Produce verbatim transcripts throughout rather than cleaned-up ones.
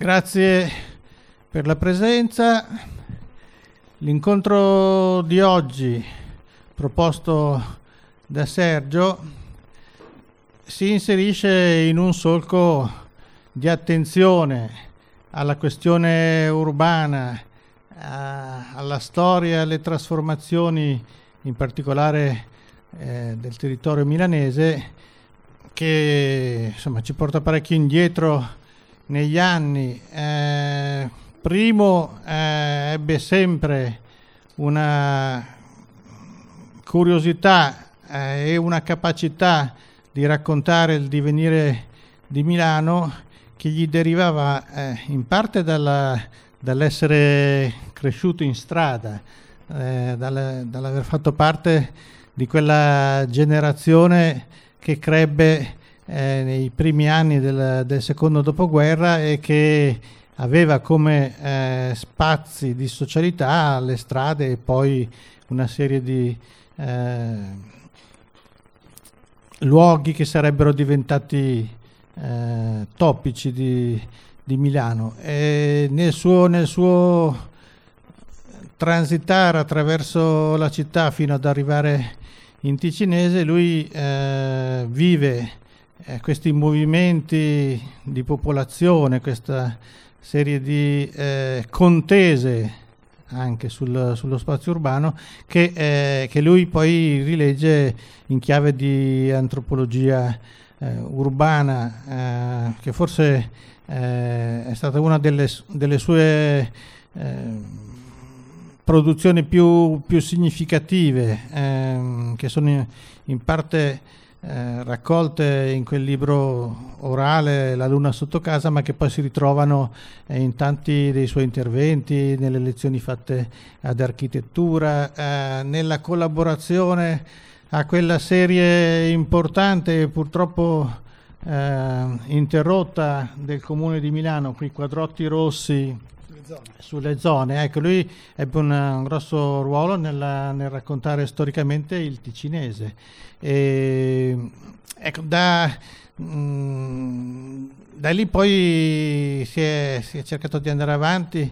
Grazie per la presenza. L'incontro di oggi, proposto da Sergio, si inserisce in un solco di attenzione alla questione urbana, a, alla storia, alle trasformazioni, in particolare eh, del territorio milanese, che insomma ci porta parecchio indietro negli anni. Eh, primo eh, ebbe sempre una curiosità eh, e una capacità di raccontare il divenire di Milano che gli derivava eh, in parte dalla, dall'essere cresciuto in strada, eh, dal, dall'aver fatto parte di quella generazione che crebbe eh, nei primi anni del, del secondo dopoguerra e che aveva come eh, spazi di socialità le strade e poi una serie di eh, luoghi che sarebbero diventati eh, topici di, di Milano. E nel suo, nel suo transitare attraverso la città fino ad arrivare in Ticinese, lui eh, vive eh, questi movimenti di popolazione, questa serie di eh, contese anche sul, sullo spazio urbano che, eh, che lui poi rilegge in chiave di antropologia eh, urbana, eh, che forse eh, è stata una delle, delle sue eh, produzioni più, più significative, ehm, che sono in, in parte eh, raccolte in quel libro orale La luna sotto casa, ma che poi si ritrovano eh, in tanti dei suoi interventi, nelle lezioni fatte ad architettura, eh, nella collaborazione a quella serie importante, purtroppo eh, interrotta, del Comune di Milano, quei quadrotti rossi sulle zone. Ecco, lui ebbe un, un grosso ruolo nella, nel raccontare storicamente il ticinese. E, ecco, da, mh, da lì poi si è, si è cercato di andare avanti.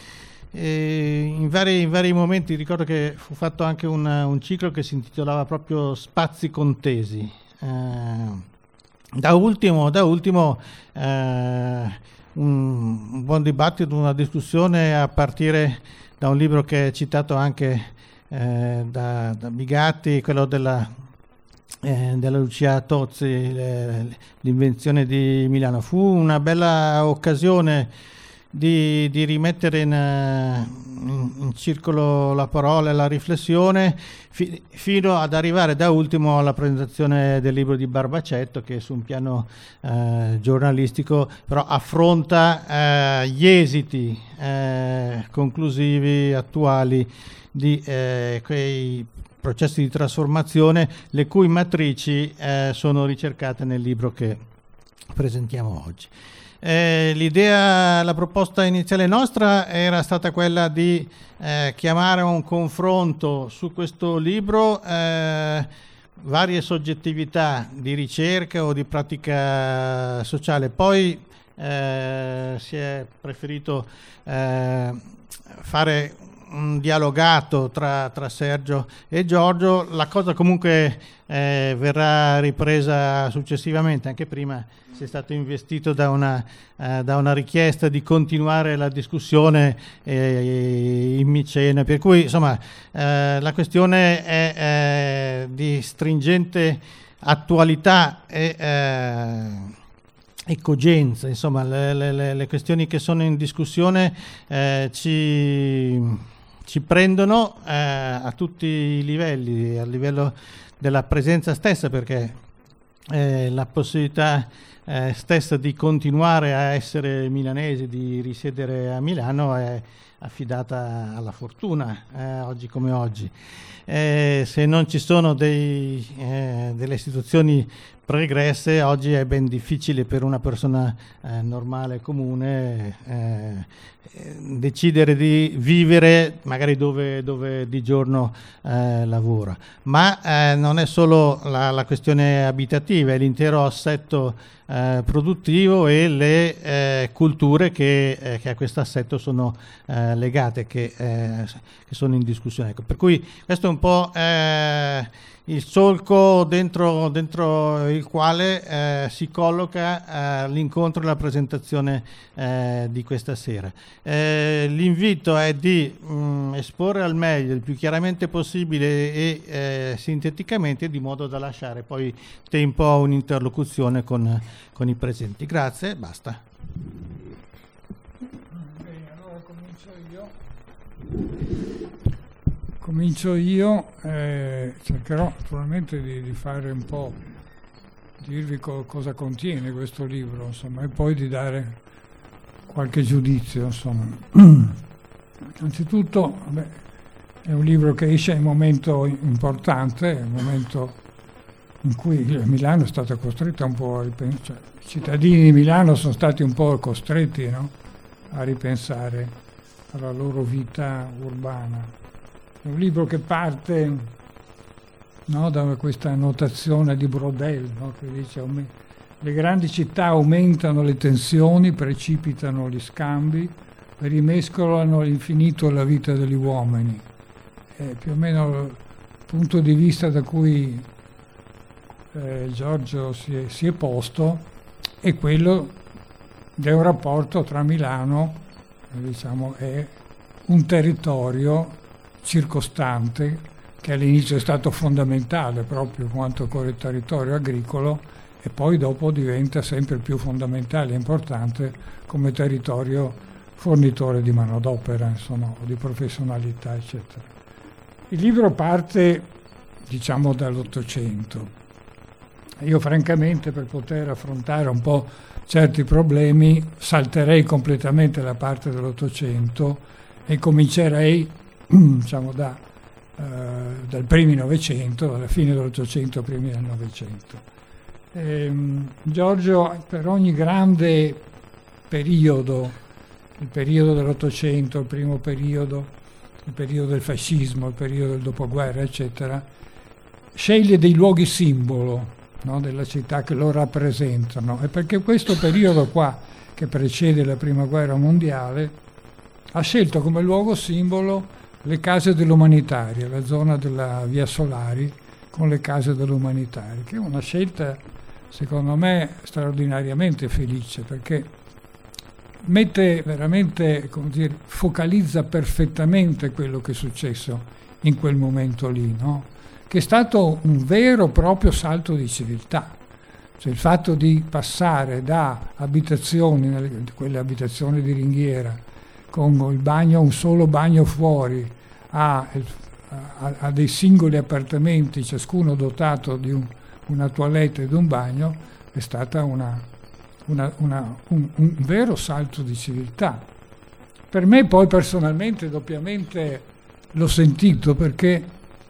E in, vari, in vari momenti ricordo che fu fatto anche un, un ciclo che si intitolava proprio Spazi Contesi. Eh, da ultimo, da ultimo eh, Un, un buon dibattito, una discussione a partire da un libro che è citato anche eh, da, da Bigatti, quello della, eh, della Lucia Tozzi, le, l'invenzione di Milano. Fu una bella occasione di, di rimettere in, in, in circolo la parola e la riflessione fi, fino ad arrivare da ultimo alla presentazione del libro di Barbacetto, che su un piano eh, giornalistico però affronta eh, gli esiti eh, conclusivi attuali di eh, quei processi di trasformazione, le cui matrici eh, sono ricercate nel libro che presentiamo oggi. Eh, l'idea, la proposta iniziale nostra era stata quella di eh, chiamare a un confronto su questo libro eh, varie soggettività di ricerca o di pratica sociale. Poi eh, si è preferito eh, fare un dialogato tra, tra Sergio e Giorgio. La cosa comunque eh, verrà ripresa successivamente. Anche prima si è stato investito da una, eh, da una richiesta di continuare la discussione eh, in Micene, per cui insomma eh, la questione è eh, di stringente attualità e, eh, e cogenza. Insomma, le, le, le questioni che sono in discussione eh, ci, ci prendono eh, a tutti i livelli, a livello della presenza stessa, perché eh, la possibilità Eh, stessa di continuare a essere milanesi, di risiedere a Milano, è affidata alla fortuna eh, oggi come oggi. Eh, se non ci sono dei, eh, delle istituzioni pregresse, oggi è ben difficile per una persona eh, normale, comune, eh, decidere di vivere magari dove, dove di giorno eh, lavora. Ma eh, non è solo la, la questione abitativa, è l'intero assetto eh, produttivo e le eh, culture che, eh, che a questo assetto sono eh, legate, che, eh, che sono in discussione. Ecco, per cui questo è un po' eh, il solco dentro, dentro il quale eh, si colloca eh, l'incontro e la presentazione eh, di questa sera. Eh, l'invito è di mh, esporre al meglio, il più chiaramente possibile e eh, sinteticamente, di modo da lasciare poi tempo a un'interlocuzione con, con i presenti. Grazie, basta. Bene, allora comincio io. Comincio io, eh, cercherò naturalmente di, di fare un po', dirvi co- cosa contiene questo libro, insomma, e poi di dare qualche giudizio, insomma. Innanzitutto, vabbè, è un libro che esce in un momento importante, è un momento in cui Milano è stata costretta un po' a ripensare, cioè, i cittadini di Milano sono stati un po' costretti, no? A ripensare alla loro vita urbana. È un libro che parte, no, da questa notazione di Brodel, no, che dice: le grandi città aumentano le tensioni, precipitano gli scambi, rimescolano all'infinito la vita degli uomini. È più o meno il punto di vista da cui eh, Giorgio si è, si è posto, è quello del rapporto tra Milano, diciamo, e un territorio circostante, che all'inizio è stato fondamentale proprio quanto come territorio agricolo, e poi dopo diventa sempre più fondamentale e importante come territorio fornitore di manodopera, insomma, o di professionalità, eccetera. Il libro parte, diciamo, dall'Ottocento. Io francamente, per poter affrontare un po' certi problemi, salterei completamente la parte dell'Ottocento e comincerei, diciamo, da, eh, dal primi Novecento, dalla fine dell'Ottocento, primi del Novecento. Ehm, Giorgio, per ogni grande periodo, il periodo dell'Ottocento, il primo periodo, il periodo del fascismo, il periodo del dopoguerra, eccetera, sceglie dei luoghi simbolo, no, della città che lo rappresentano, e perché questo periodo qua, che precede la prima guerra mondiale, ha scelto come luogo simbolo le case dell'Umanitaria, la zona della Via Solari con le case dell'Umanitaria, che è una scelta secondo me straordinariamente felice, perché mette veramente, come dire, focalizza perfettamente quello che è successo in quel momento lì, no? Che è stato un vero e proprio salto di civiltà. Cioè il fatto di passare da abitazioni, quelle abitazioni di ringhiera, con il bagno, un solo bagno fuori, a, a, a dei singoli appartamenti, ciascuno dotato di un, una toilette ed un bagno, è stata una, una, una, un, un vero salto di civiltà. Per me poi personalmente doppiamente l'ho sentito, perché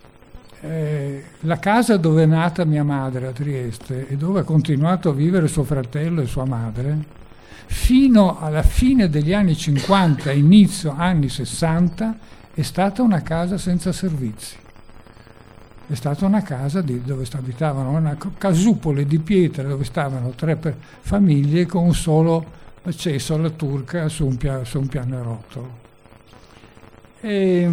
eh, la casa dove è nata mia madre a Trieste e dove ha continuato a vivere suo fratello e sua madre, fino alla fine degli anni cinquanta, inizio anni sessanta, è stata una casa senza servizi. È stata una casa di, dove abitavano una casupole di pietra, dove stavano tre per, famiglie con un solo accesso alla turca su un, pia, su un pianerottolo. E,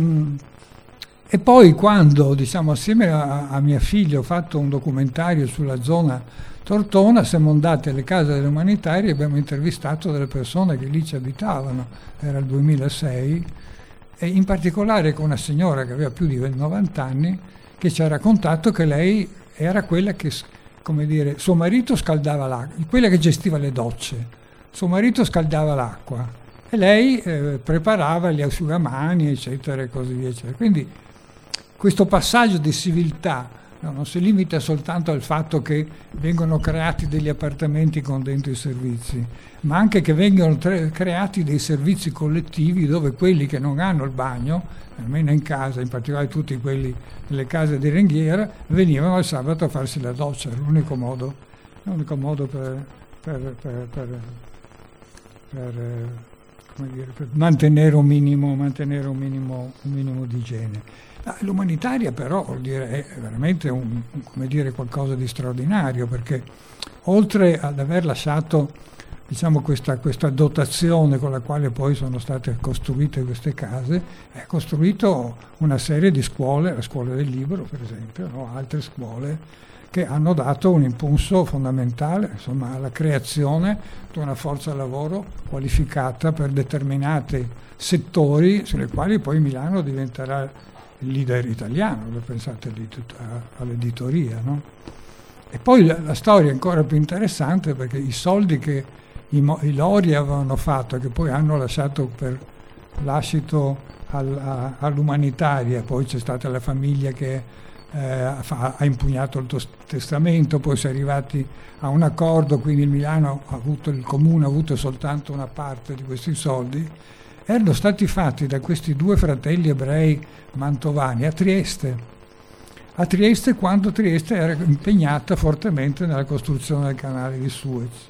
e poi quando, diciamo, assieme a, a mia figlia ho fatto un documentario sulla zona Tortona, siamo andati alle case delle umanitarie e abbiamo intervistato delle persone che lì ci abitavano, era il duemilasei, e in particolare con una signora che aveva più di novanta anni, che ci ha raccontato che lei era quella che, come dire, suo marito scaldava l'acqua, quella che gestiva le docce, suo marito scaldava l'acqua e lei eh, preparava gli asciugamani, eccetera, e così via, eccetera. Quindi questo passaggio di civiltà, no, non si limita soltanto al fatto che vengono creati degli appartamenti con dentro i servizi, ma anche che vengono tre, creati dei servizi collettivi dove quelli che non hanno il bagno, almeno in casa, in particolare tutti quelli nelle case di ringhiera, venivano al sabato a farsi la doccia. Era l'unico modo, l'unico modo per, per, per, per, per, come dire, per mantenere un minimo, mantenere un minimo, un minimo di igiene. L'umanitaria però, vuol dire, è veramente un, come dire, qualcosa di straordinario, perché oltre ad aver lasciato, diciamo, questa, questa dotazione con la quale poi sono state costruite queste case, ha costruito una serie di scuole, la scuola del libro per esempio, no? Altre scuole che hanno dato un impulso fondamentale, insomma, alla creazione di una forza lavoro qualificata per determinati settori sulle quali poi Milano diventerà il leader italiano, pensate all'editoria, no? E poi la, la storia è ancora più interessante perché i soldi che i, i Lori avevano fatto, che poi hanno lasciato per lascito al, a, all'umanitaria, poi c'è stata la famiglia che eh, ha, ha impugnato il testamento, poi si è arrivati a un accordo, quindi il Milano ha avuto, il comune ha avuto soltanto una parte di questi soldi, erano stati fatti da questi due fratelli ebrei mantovani a Trieste, a Trieste quando Trieste era impegnata fortemente nella costruzione del canale di Suez.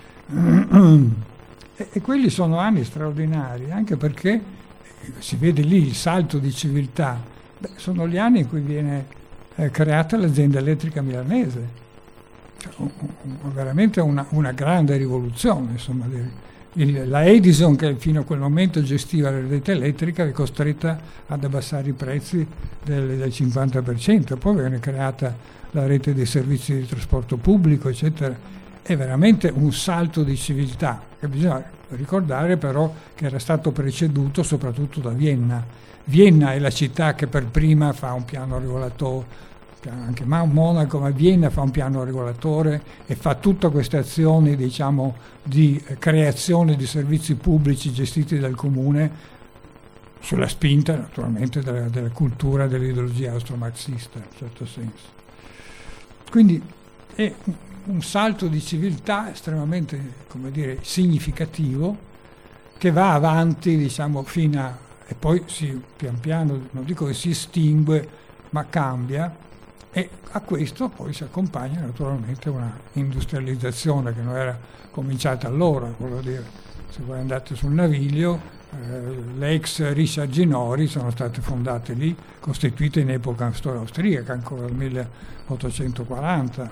E, e quelli sono anni straordinari, anche perché si vede lì il salto di civiltà. Beh, sono gli anni in cui viene eh, creata l'azienda elettrica milanese, cioè, un, un, veramente una, una grande rivoluzione, insomma. Il, la Edison, che fino a quel momento gestiva la rete elettrica, è costretta ad abbassare i prezzi del, del cinquanta per cento, poi viene creata la rete dei servizi di trasporto pubblico, eccetera. È veramente un salto di civiltà, che bisogna ricordare però che era stato preceduto soprattutto da Vienna. Vienna è la città che per prima fa un piano regolatore, anche Monaco, ma Vienna fa un piano regolatore e fa tutte queste azioni, diciamo, di creazione di servizi pubblici gestiti dal comune, sulla spinta naturalmente della, della cultura dell'ideologia austro-marxista, in un certo senso. Quindi è un salto di civiltà estremamente, come dire, significativo, che va avanti, diciamo, fino a, e poi si pian piano, non dico che si estingue, ma cambia, e a questo poi si accompagna naturalmente una industrializzazione che non era cominciata allora, voglio dire, se voi andate sul Naviglio, eh, le ex Richard Ginori sono state fondate lì, costituite in epoca austriaca, ancora nel milleottocentoquaranta.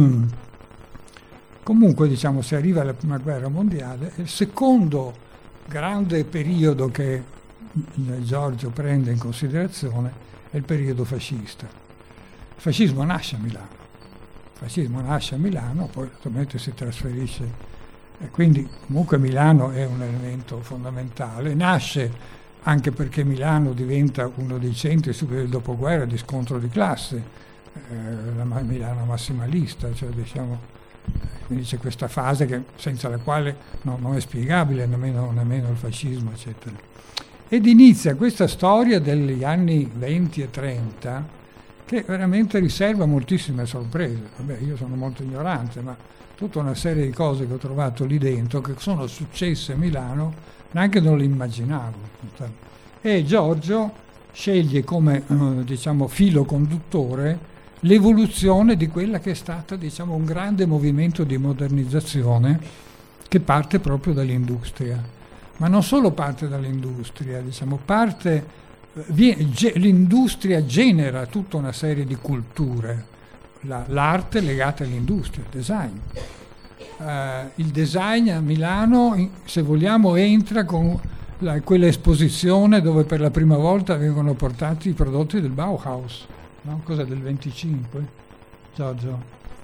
Comunque, diciamo, si arriva alla prima guerra mondiale, il secondo grande periodo che Giorgio prende in considerazione è il periodo fascista. Il fascismo nasce a Milano, il fascismo nasce a Milano, poi naturalmente si trasferisce, e quindi comunque Milano è un elemento fondamentale, nasce anche perché Milano diventa uno dei centri subito del dopoguerra di scontro di classe, eh, la Milano massimalista, cioè diciamo, quindi c'è questa fase che, senza la quale no, non è spiegabile nemmeno, nemmeno il fascismo, eccetera. Ed inizia questa storia degli anni venti e trenta che veramente riserva moltissime sorprese. Vabbè, io sono molto ignorante, ma tutta una serie di cose che ho trovato lì dentro che sono successe a Milano neanche non le immaginavo. E Giorgio sceglie come eh, diciamo filo conduttore l'evoluzione di quella che è stata, diciamo, un grande movimento di modernizzazione che parte proprio dall'industria, ma non solo parte dall'industria, diciamo, parte vie, ge, l'industria genera tutta una serie di culture, la, l'arte legata all'industria, il design. Uh, il design a Milano, se vogliamo, entra con la, quella esposizione dove per la prima volta vengono portati i prodotti del Bauhaus. No? Cosa del venticinque, Giorgio?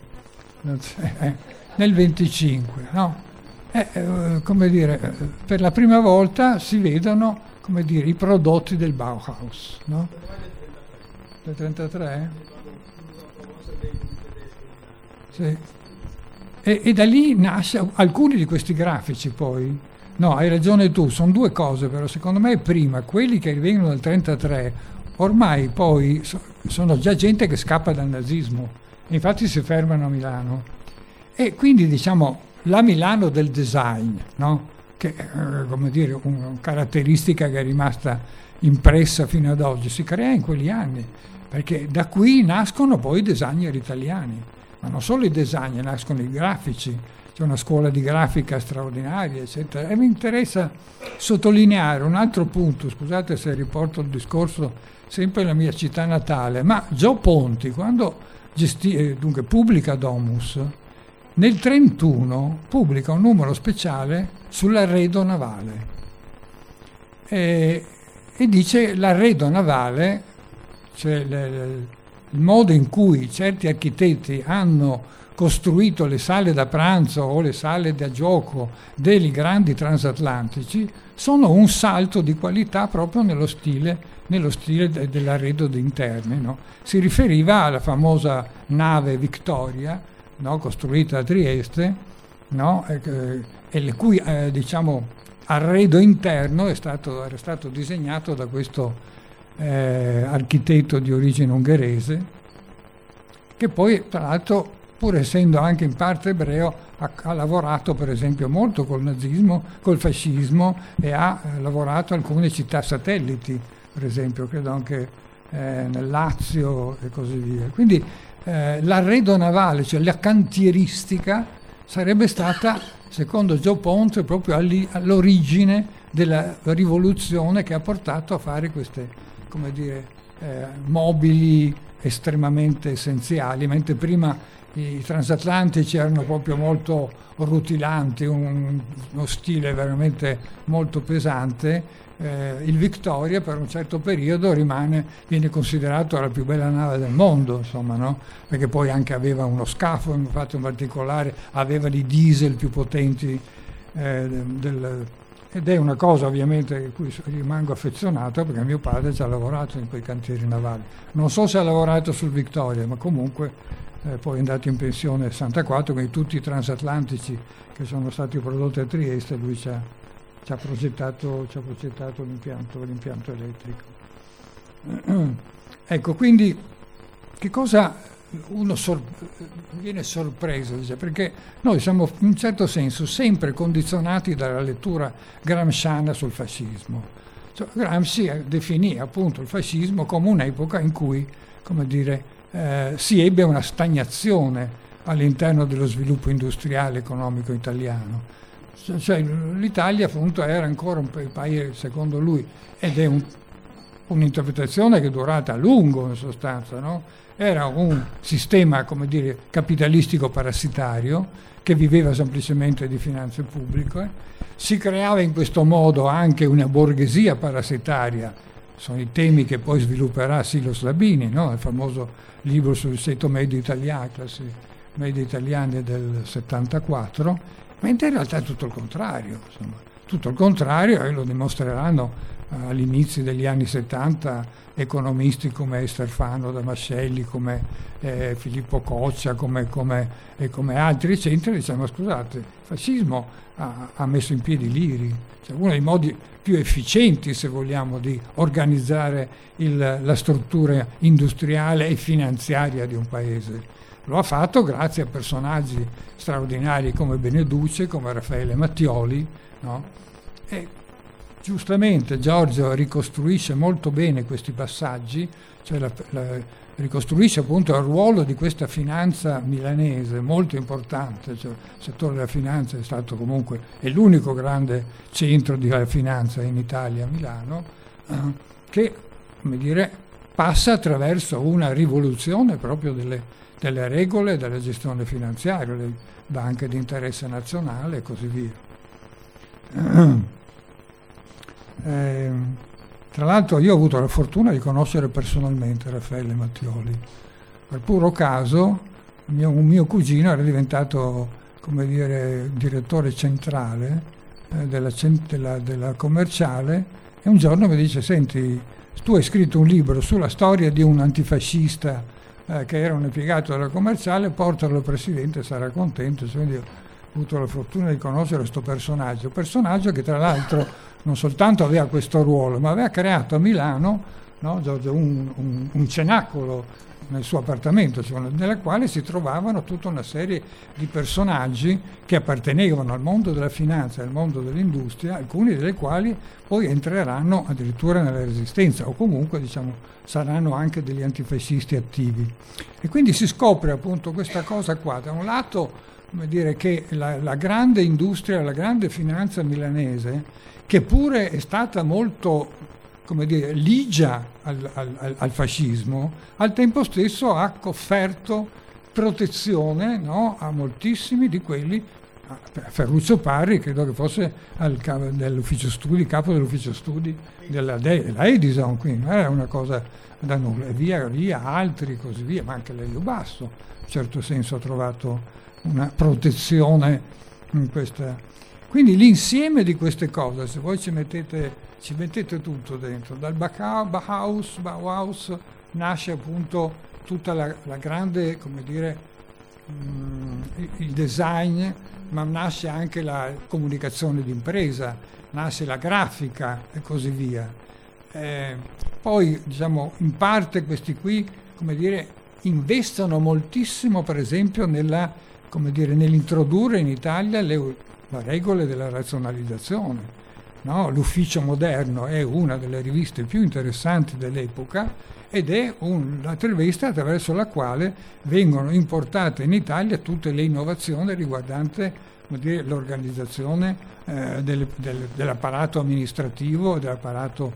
Eh, nel venticinque, no? Eh, eh, come dire, per la prima volta si vedono, come dire, i prodotti del Bauhaus, no? Del trentatré? Sì. E, e da lì nasce alcuni di questi grafici poi. No, hai ragione tu, sono due cose, però secondo me prima quelli che vengono dal trentatré ormai poi sono già gente che scappa dal nazismo, infatti si fermano a Milano. E quindi, diciamo, la Milano del design, no? Che è, come dire, una caratteristica che è rimasta impressa fino ad oggi, si crea in quegli anni, perché da qui nascono poi i designer italiani, ma non solo i designer, nascono i grafici, c'è una scuola di grafica straordinaria, eccetera. E mi interessa sottolineare un altro punto, scusate se riporto il discorso sempre la mia città natale, ma Gio Ponti, quando gestì, dunque, pubblica Domus, nel trentuno pubblica un numero speciale sull'arredo navale e, e dice l'arredo navale, cioè le, le, il modo in cui certi architetti hanno costruito le sale da pranzo o le sale da gioco dei grandi transatlantici, sono un salto di qualità proprio nello stile, nello stile de, dell'arredo interni, no? Si riferiva alla famosa nave Victoria, no? Costruita a Trieste, no? e, e le cui eh, diciamo, arredo interno è stato, era stato disegnato da questo eh, architetto di origine ungherese, che poi tra l'altro, pur essendo anche in parte ebreo, ha, ha lavorato per esempio molto col nazismo, col fascismo e ha eh, lavorato in alcune città satelliti, per esempio, credo anche eh, nel Lazio e così via. Quindi eh, l'arredo navale, cioè la cantieristica, sarebbe stata, secondo Joe Ponte, proprio all'origine della rivoluzione che ha portato a fare queste, come dire, eh, mobili estremamente essenziali, mentre prima i transatlantici erano proprio molto rutilanti, un, uno stile veramente molto pesante. Eh, il Victoria per un certo periodo rimane, viene considerato la più bella nave del mondo, insomma, no? Perché poi anche aveva uno scafo, infatti in particolare aveva i diesel più potenti eh, del, ed è una cosa ovviamente a cui rimango affezionato, perché mio padre ci ha lavorato in quei cantieri navali. Non so se ha lavorato sul Victoria, ma comunque Eh, poi è andato in pensione nel sessantaquattro, quindi tutti i transatlantici che sono stati prodotti a Trieste lui ci ha, ci ha progettato, ci ha progettato l'impianto, l'impianto elettrico. Ecco, quindi che cosa uno sor- viene sorpreso, dice, perché noi siamo in un certo senso sempre condizionati dalla lettura gramsciana sul fascismo. Cioè, Gramsci definì appunto il fascismo come un'epoca in cui, come dire, Eh, si ebbe una stagnazione all'interno dello sviluppo industriale economico italiano. Cioè, l'Italia appunto era ancora un paese, secondo lui, ed è un, un'interpretazione che è durata a lungo in sostanza, no? Era un sistema, come dire, capitalistico parassitario che viveva semplicemente di finanze pubbliche. Si creava in questo modo anche una borghesia parassitaria. Sono i temi che poi svilupperà Silos Labini, no? Il famoso libro sul ceto medio italiano, classi medie italiane del settantaquattro, mentre in realtà è tutto il contrario, insomma, tutto il contrario, e lo dimostreranno uh, all'inizio degli anni settanta economisti come Stefano Damascelli, come eh, Filippo Coccia, come, come, e come altri, eccetera. Diciamo, scusate, il fascismo ha, ha messo in piedi l'I R I, cioè uno dei modi più efficienti, se vogliamo, di organizzare il, la struttura industriale e finanziaria di un paese. Lo ha fatto grazie a personaggi straordinari come Beneduce, come Raffaele Mattioli, no? E giustamente Giorgio ricostruisce molto bene questi passaggi, cioè la, la, ricostruisce appunto il ruolo di questa finanza milanese molto importante, cioè il settore della finanza è stato comunque, è l'unico grande centro di finanza in Italia, a Milano, eh, che, come dire, passa attraverso una rivoluzione proprio delle, delle regole della gestione finanziaria, le banche di interesse nazionale e così via. Eh, tra l'altro io ho avuto la fortuna di conoscere personalmente Raffaele Mattioli. Per puro caso mio, un mio cugino era diventato, come dire, direttore centrale eh, della, della, della commerciale, e un giorno mi dice: senti, tu hai scritto un libro sulla storia di un antifascista eh, che era un impiegato della commerciale, portalo al presidente, sarà contento. Quindi ho avuto la fortuna di conoscere questo personaggio, personaggio che tra l'altro non soltanto aveva questo ruolo, ma aveva creato a Milano, no, un, un, un cenacolo nel suo appartamento, cioè, nella quale si trovavano tutta una serie di personaggi che appartenevano al mondo della finanza e al mondo dell'industria, alcuni dei quali poi entreranno addirittura nella resistenza, o comunque, diciamo, saranno anche degli antifascisti attivi. E quindi si scopre appunto questa cosa qua, da un lato, come dire, che la, la grande industria, la grande finanza milanese, che pure è stata molto, come dire, ligia al, al, al fascismo, al tempo stesso ha offerto protezione, no, a moltissimi di quelli. Ferruccio Parri credo che fosse al capo dell'ufficio studi, capo dell'ufficio studi della, della Edison, quindi non era una cosa da nulla, e via via altri così via, ma anche Lelio Basso in un certo senso ha trovato una protezione in questa. Quindi l'insieme di queste cose, se voi ci mettete, ci mettete tutto dentro, dal Bauhaus, Bauhaus nasce appunto tutta la, la grande, come dire, mh, il design, ma nasce anche la comunicazione d'impresa, nasce la grafica e così via. Eh, poi, diciamo, in parte questi qui, come dire, investono moltissimo, per esempio, nella, come dire, nell'introdurre in Italia le, le regole della razionalizzazione. No? L'Ufficio Moderno è una delle riviste più interessanti dell'epoca ed è una rivista attraverso la quale vengono importate in Italia tutte le innovazioni riguardanti, come dire, l'organizzazione eh, del, del, dell'apparato amministrativo, dell'apparato,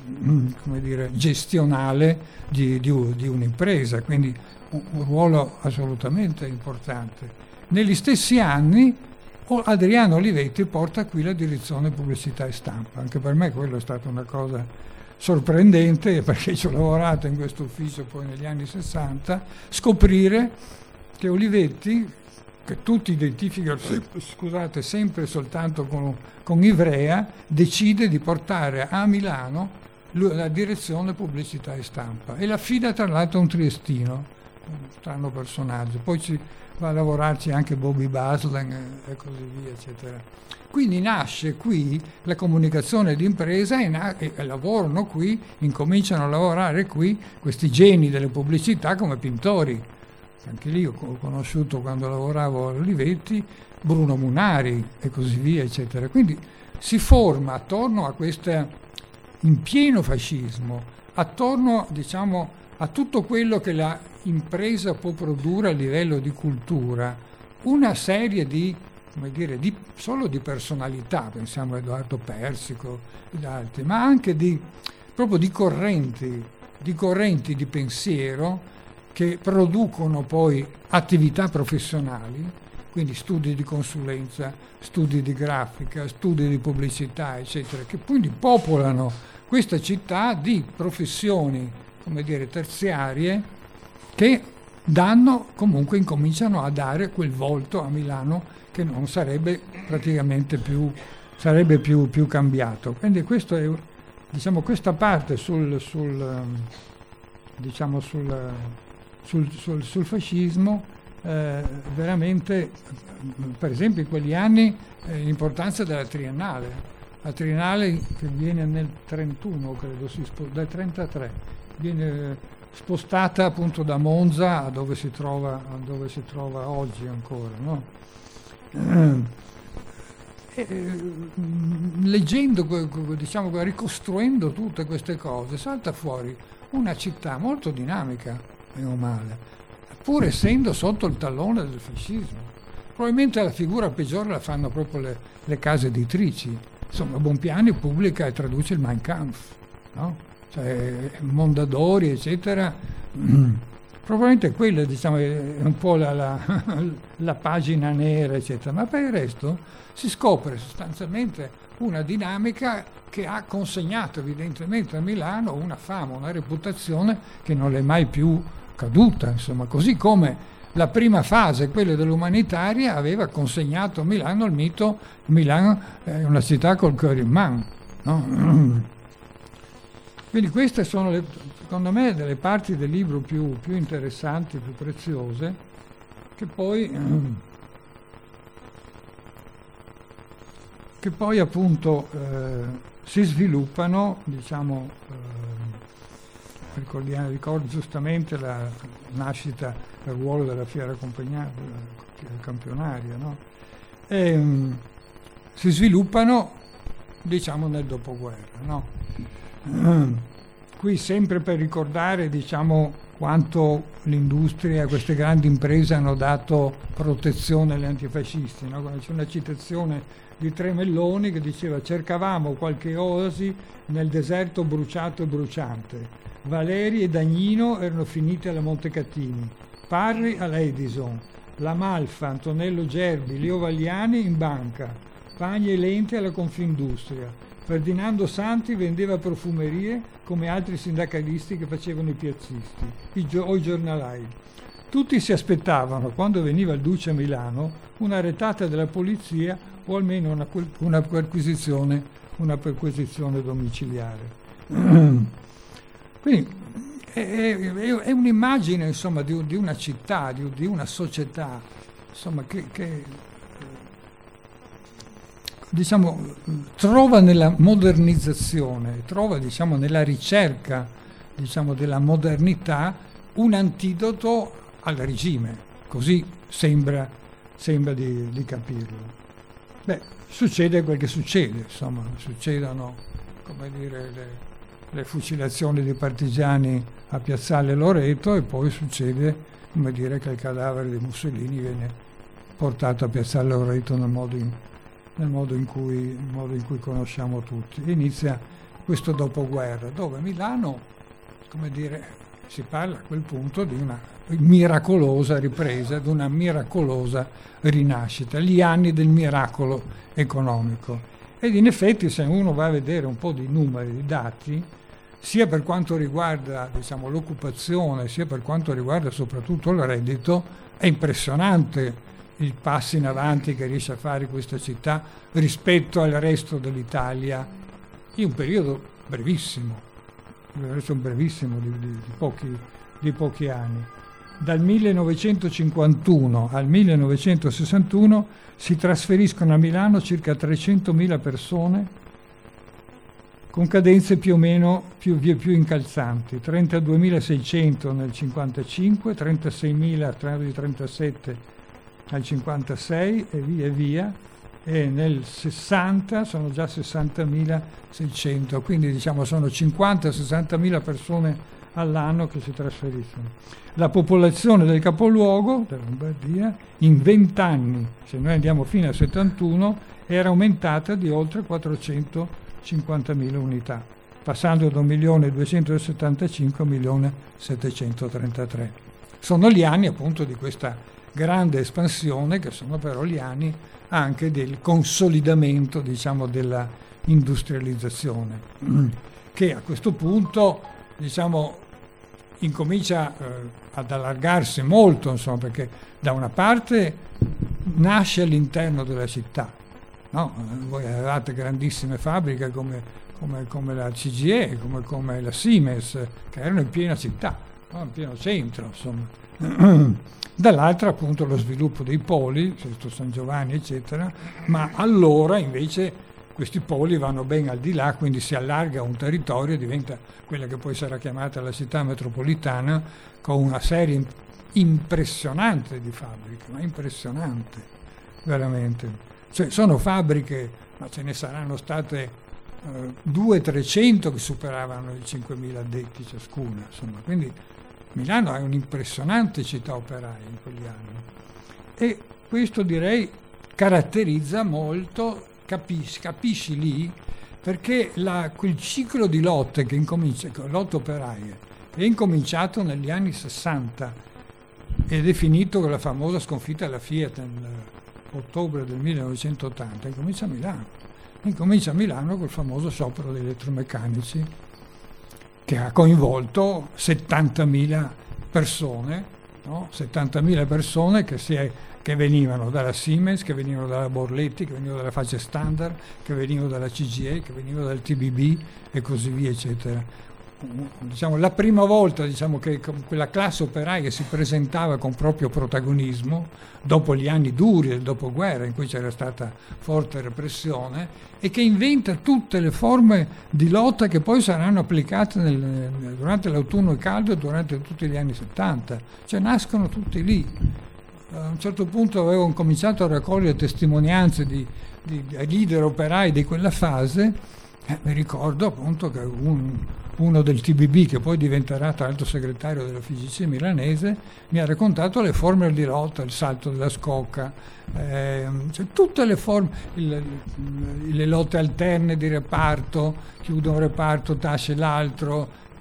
come dire, gestionale di, di, di un'impresa, quindi un, un ruolo assolutamente importante. Negli stessi anni Adriano Olivetti porta qui la direzione pubblicità e stampa. Anche per me quello è stata una cosa sorprendente, perché ci ho lavorato in questo ufficio poi negli anni sessanta, scoprire che Olivetti, che tutti identificano, scusate, sempre soltanto con, con Ivrea, decide di portare a Milano la direzione pubblicità e stampa e la affida tra l'altro a un triestino, un strano personaggio. Poi ci va a lavorarci anche Bobby Baslen e, e così via, eccetera. Quindi nasce qui la comunicazione d'impresa e, na- e, e lavorano qui, incominciano a lavorare qui questi geni delle pubblicità come pittori. Anche lì ho conosciuto, quando lavoravo a Olivetti, Bruno Munari e così via, eccetera. Quindi si forma attorno a questa, in pieno fascismo, attorno, diciamo, a tutto quello che la impresa può produrre a livello di cultura, una serie di, come dire, di, solo di personalità, pensiamo a Edoardo Persico ed altri, ma anche di, proprio di correnti, di correnti di pensiero che producono poi attività professionali, quindi studi di consulenza, studi di grafica, studi di pubblicità, eccetera, che quindi popolano questa città di professioni, come dire, terziarie, che danno, comunque incominciano a dare quel volto a Milano che non sarebbe praticamente più, sarebbe più, più cambiato. Quindi questo è, diciamo, questa parte sul, sul diciamo sul, sul, sul, sul fascismo, eh, veramente, per esempio in quegli anni, eh, l'importanza della triennale, la triennale che viene nel trentuno, credo, si spo- dal trentatré, viene spostata appunto da Monza a dove si trova, a dove si trova oggi ancora, no? E, leggendo, diciamo, ricostruendo tutte queste cose, salta fuori una città molto dinamica, meno male, pur essendo sotto il tallone del fascismo. Probabilmente la figura peggiore la fanno proprio le, le case editrici. Insomma, Bompiani pubblica e traduce il Mein Kampf, no? Cioè, Mondadori, eccetera. Probabilmente quella, diciamo, è un po' la, la, la pagina nera, eccetera, ma per il resto si scopre sostanzialmente una dinamica che ha consegnato evidentemente a Milano una fama, una reputazione che non è mai più caduta, insomma, così come la prima fase, quella dell'umanitaria, aveva consegnato a Milano il mito Milano è una città col cuore in mano, no? Quindi queste sono, le, secondo me, delle parti del libro più, più interessanti, più preziose, che poi, che poi appunto eh, si sviluppano, diciamo, eh, ricordiamo, ricordo giustamente la nascita del ruolo della fiera campionaria, no? E, um, si sviluppano, diciamo, nel dopoguerra, no? Qui sempre per ricordare, diciamo, quanto l'industria, queste grandi imprese hanno dato protezione agli antifascisti, no? C'è una citazione di Tremelloni che diceva: cercavamo qualche oasi nel deserto bruciato e bruciante, Valeri e Dagnino erano finiti alla Montecatini, Parri all'Edison, La Malfa, Antonello Gerbi, Leo Vagliani in banca, Pagni e Lenti alla Confindustria, Ferdinando Santi vendeva profumerie come altri sindacalisti che facevano i piazzisti i gio- o i giornalai. Tutti si aspettavano, quando veniva il Duce a Milano, una retata della polizia o almeno una, una perquisizione, una perquisizione domiciliare. Quindi è, è, è un'immagine, insomma, di, di una città, di, di una società, insomma, che, che diciamo trova nella modernizzazione, trova, diciamo, nella ricerca, diciamo, della modernità un antidoto al regime, così sembra, sembra di, di capirlo. Beh, succede quel che succede, insomma, succedono, come dire, le, le fucilazioni dei partigiani a Piazzale Loreto, e poi succede, come dire, che il cadavere di Mussolini viene portato a Piazzale Loreto nel modo in, nel modo in cui, nel modo in cui conosciamo tutti. Inizia questo dopoguerra, dove Milano, come dire, si parla a quel punto di una miracolosa ripresa, di una miracolosa rinascita, gli anni del miracolo economico. Ed in effetti, se uno va a vedere un po' di numeri, di dati, sia per quanto riguarda, diciamo, l'occupazione, sia per quanto riguarda soprattutto il reddito, è impressionante il passo in avanti che riesce a fare questa città rispetto al resto dell'Italia in un periodo brevissimo. Un brevissimo di, di, di, pochi, di pochi anni. Dal millenovecentocinquantuno al millenovecentosessantuno si trasferiscono a Milano circa trecentomila persone con cadenze più o meno più, più incalzanti, trentaduemilaseicento nel cinquantacinque, trentaseimila tra il trentasette al cinquantasei e via via, e nel sessanta sono già sessantamilaseicento, quindi diciamo sono cinquanta sessantamila persone all'anno che si trasferiscono. La popolazione del capoluogo, della Lombardia, in vent'anni, se noi andiamo fino al settantuno, era aumentata di oltre quattrocentocinquantamila unità, passando da un milione duecentosettantacinque a un milione settecentotrentatré. Sono gli anni appunto di questa grande espansione, che sono però gli anni anche del consolidamento, diciamo, della industrializzazione, che a questo punto, diciamo, incomincia eh, ad allargarsi molto, insomma, perché da una parte nasce all'interno della città, no? Voi avevate grandissime fabbriche come, come, come la C G E, come, come la Siemens, che erano in piena città, no? In pieno centro, insomma. Dall'altra appunto lo sviluppo dei poli, Sesto San Giovanni eccetera, ma allora invece questi poli vanno ben al di là, quindi si allarga un territorio e diventa quella che poi sarà chiamata la città metropolitana, con una serie impressionante di fabbriche, ma impressionante, veramente. Cioè sono fabbriche, ma ce ne saranno state eh, duecento trecento che superavano i cinquemila addetti ciascuna, insomma, quindi Milano è un'impressionante città operaia in quegli anni, e questo, direi, caratterizza molto, capisci, capisci lì, perché la, quel ciclo di lotte che incomincia, lotte operaie, è incominciato negli anni sessanta ed è finito con la famosa sconfitta alla Fiat nell'ottobre del millenovecentottanta. Incomincia a Milano, incomincia a Milano col famoso sciopero degli elettromeccanici, che ha coinvolto settantamila persone, no? settantamila persone che, si è, che venivano dalla Siemens, che venivano dalla Borletti, che venivano dalla Face Standard, che venivano dalla C G E, che venivano dal T B B e così via, eccetera. Diciamo, la prima volta, diciamo, che quella classe operaia si presentava con proprio protagonismo dopo gli anni duri del dopoguerra, in cui c'era stata forte repressione, e che inventa tutte le forme di lotta che poi saranno applicate nel, durante l'autunno caldo e durante tutti gli anni settanta, cioè nascono tutti lì. A un certo punto avevo cominciato a raccogliere testimonianze di, di, di leader operai di quella fase, eh, mi ricordo appunto che un uno del T B B, che poi diventerà tra l'altro segretario della F I G C milanese, mi ha raccontato le formule di lotta, il salto della scocca, eh, cioè tutte le forme, il, le lotte alterne di reparto, chiude un reparto, tasce l'altro,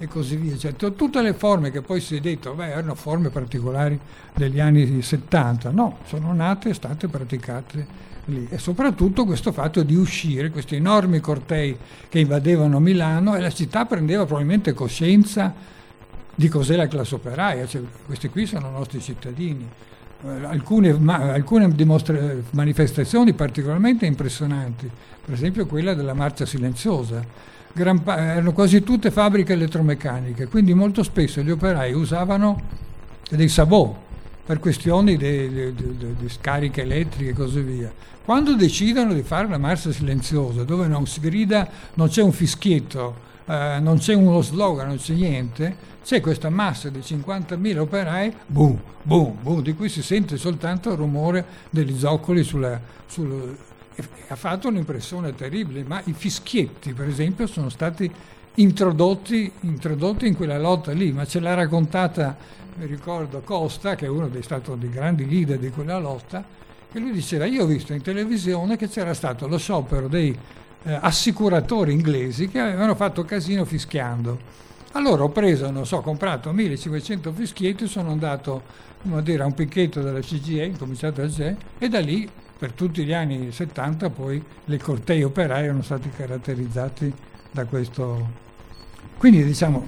e così via. Cioè, t- tutte le forme che poi si è detto, beh, erano forme particolari degli anni settanta, no, sono nate e state praticate lì. E soprattutto questo fatto di uscire, questi enormi cortei che invadevano Milano, e la città prendeva probabilmente coscienza di cos'è la classe operaia, cioè, questi qui sono nostri cittadini. Eh, alcune ma, alcune dimostra- manifestazioni particolarmente impressionanti, per esempio quella della marcia silenziosa. Gran pa- erano quasi tutte fabbriche elettromeccaniche, quindi molto spesso gli operai usavano dei sabot per questioni di scariche elettriche e così via. Quando decidono di fare una marcia silenziosa, dove non si grida, non c'è un fischietto, eh, non c'è uno slogan, non c'è niente, c'è questa massa di cinquantamila operai, boom, boom, boom, di cui si sente soltanto il rumore degli zoccoli sulla, sul ha fatto un'impressione terribile, ma i fischietti, per esempio, sono stati introdotti, introdotti in quella lotta lì, ma ce l'ha raccontata, mi ricordo, Costa, che è uno dei stato dei grandi leader di quella lotta, che lui diceva: io ho visto in televisione che c'era stato lo sciopero dei eh, assicuratori inglesi che avevano fatto casino fischiando. Allora ho preso, non so, ho comprato millecinquecento fischietti, sono andato, come dire, a un picchetto della C G I A, incominciato da C, e da lì per tutti gli anni settanta poi le cortei operai erano stati caratterizzati da questo. Quindi diciamo